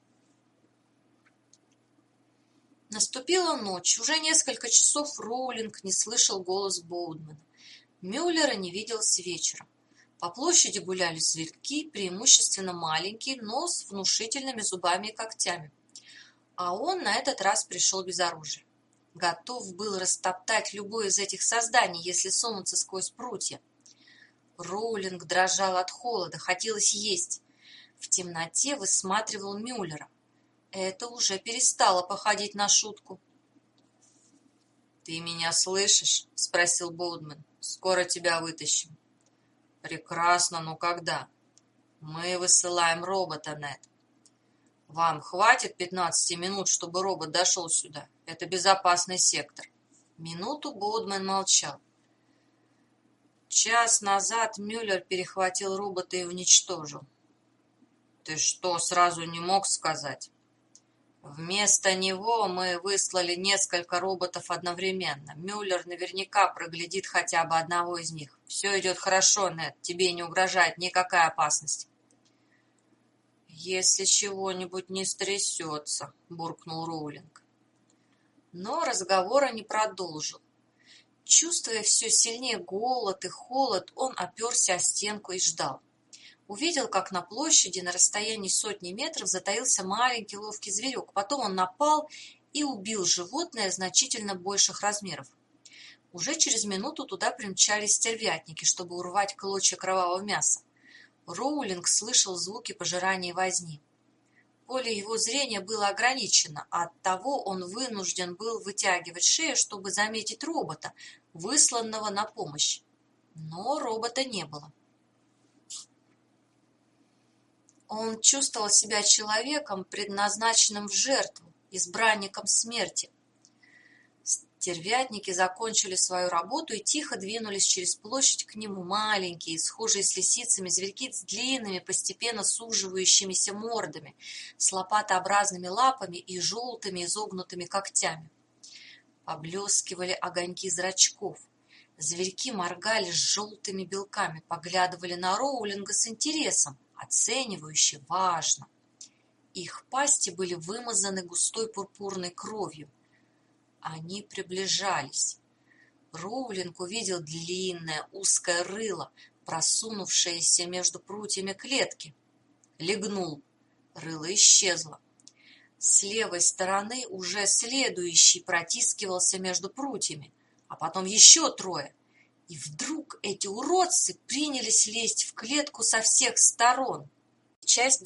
Speaker 1: Наступила ночь. Уже несколько часов Роулинг не слышал голос Боудмана. Мюллера не видел с вечера. По площади гуляли зверьки, преимущественно маленькие, но с внушительными зубами и когтями. А он на этот раз пришел без оружия. Готов был растоптать любое из этих созданий, если сунуться сквозь прутья. Роулинг дрожал от холода, хотелось есть. В темноте высматривал Мюллера. Это уже перестало походить на шутку. «Ты меня слышишь?» – спросил Боудман. «Скоро тебя вытащим». «Прекрасно, но когда?» «Мы высылаем робота, Нед». «Вам хватит пятнадцати минут, чтобы робот дошел сюда? Это безопасный сектор». Минуту Боудман молчал. Час назад Мюллер перехватил робота и уничтожил. «Ты что, сразу не мог сказать?» Вместо него мы выслали несколько роботов одновременно. Мюллер наверняка проглядит хотя бы одного из них. Все идет хорошо, Нед, тебе не угрожает никакая опасность. Если чего-нибудь не стрясется, буркнул Роулинг. Но разговора не продолжил. Чувствуя все сильнее голод и холод, он оперся о стенку и ждал. Увидел, как на площади на расстоянии сотни метров затаился маленький ловкий зверек. Потом он напал и убил животное значительно больших размеров. Уже через минуту туда примчались стервятники, чтобы урвать клочья кровавого мяса. Роулинг слышал звуки пожирания и возни. Поле его зрения было ограничено, а оттого он вынужден был вытягивать шею, чтобы заметить робота, высланного на помощь. Но робота не было. Он чувствовал себя человеком, предназначенным в жертву, избранником смерти. Стервятники закончили свою работу и тихо двинулись через площадь к нему, маленькие, схожие с лисицами, зверьки с длинными, постепенно суживающимися мордами, с лопатообразными лапами и желтыми изогнутыми когтями. Поблескивали огоньки зрачков. Зверьки моргали с желтыми белками, поглядывали на Роулинга с интересом, оценивающе, важно. Их пасти были вымазаны густой пурпурной кровью. Они приближались. Роулинг увидел длинное узкое рыло, просунувшееся между прутьями клетки. Легнул. Рыло исчезло. С левой стороны уже следующий протискивался между прутьями, а потом еще трое. И вдруг эти уродцы принялись лезть в клетку со всех сторон. Часть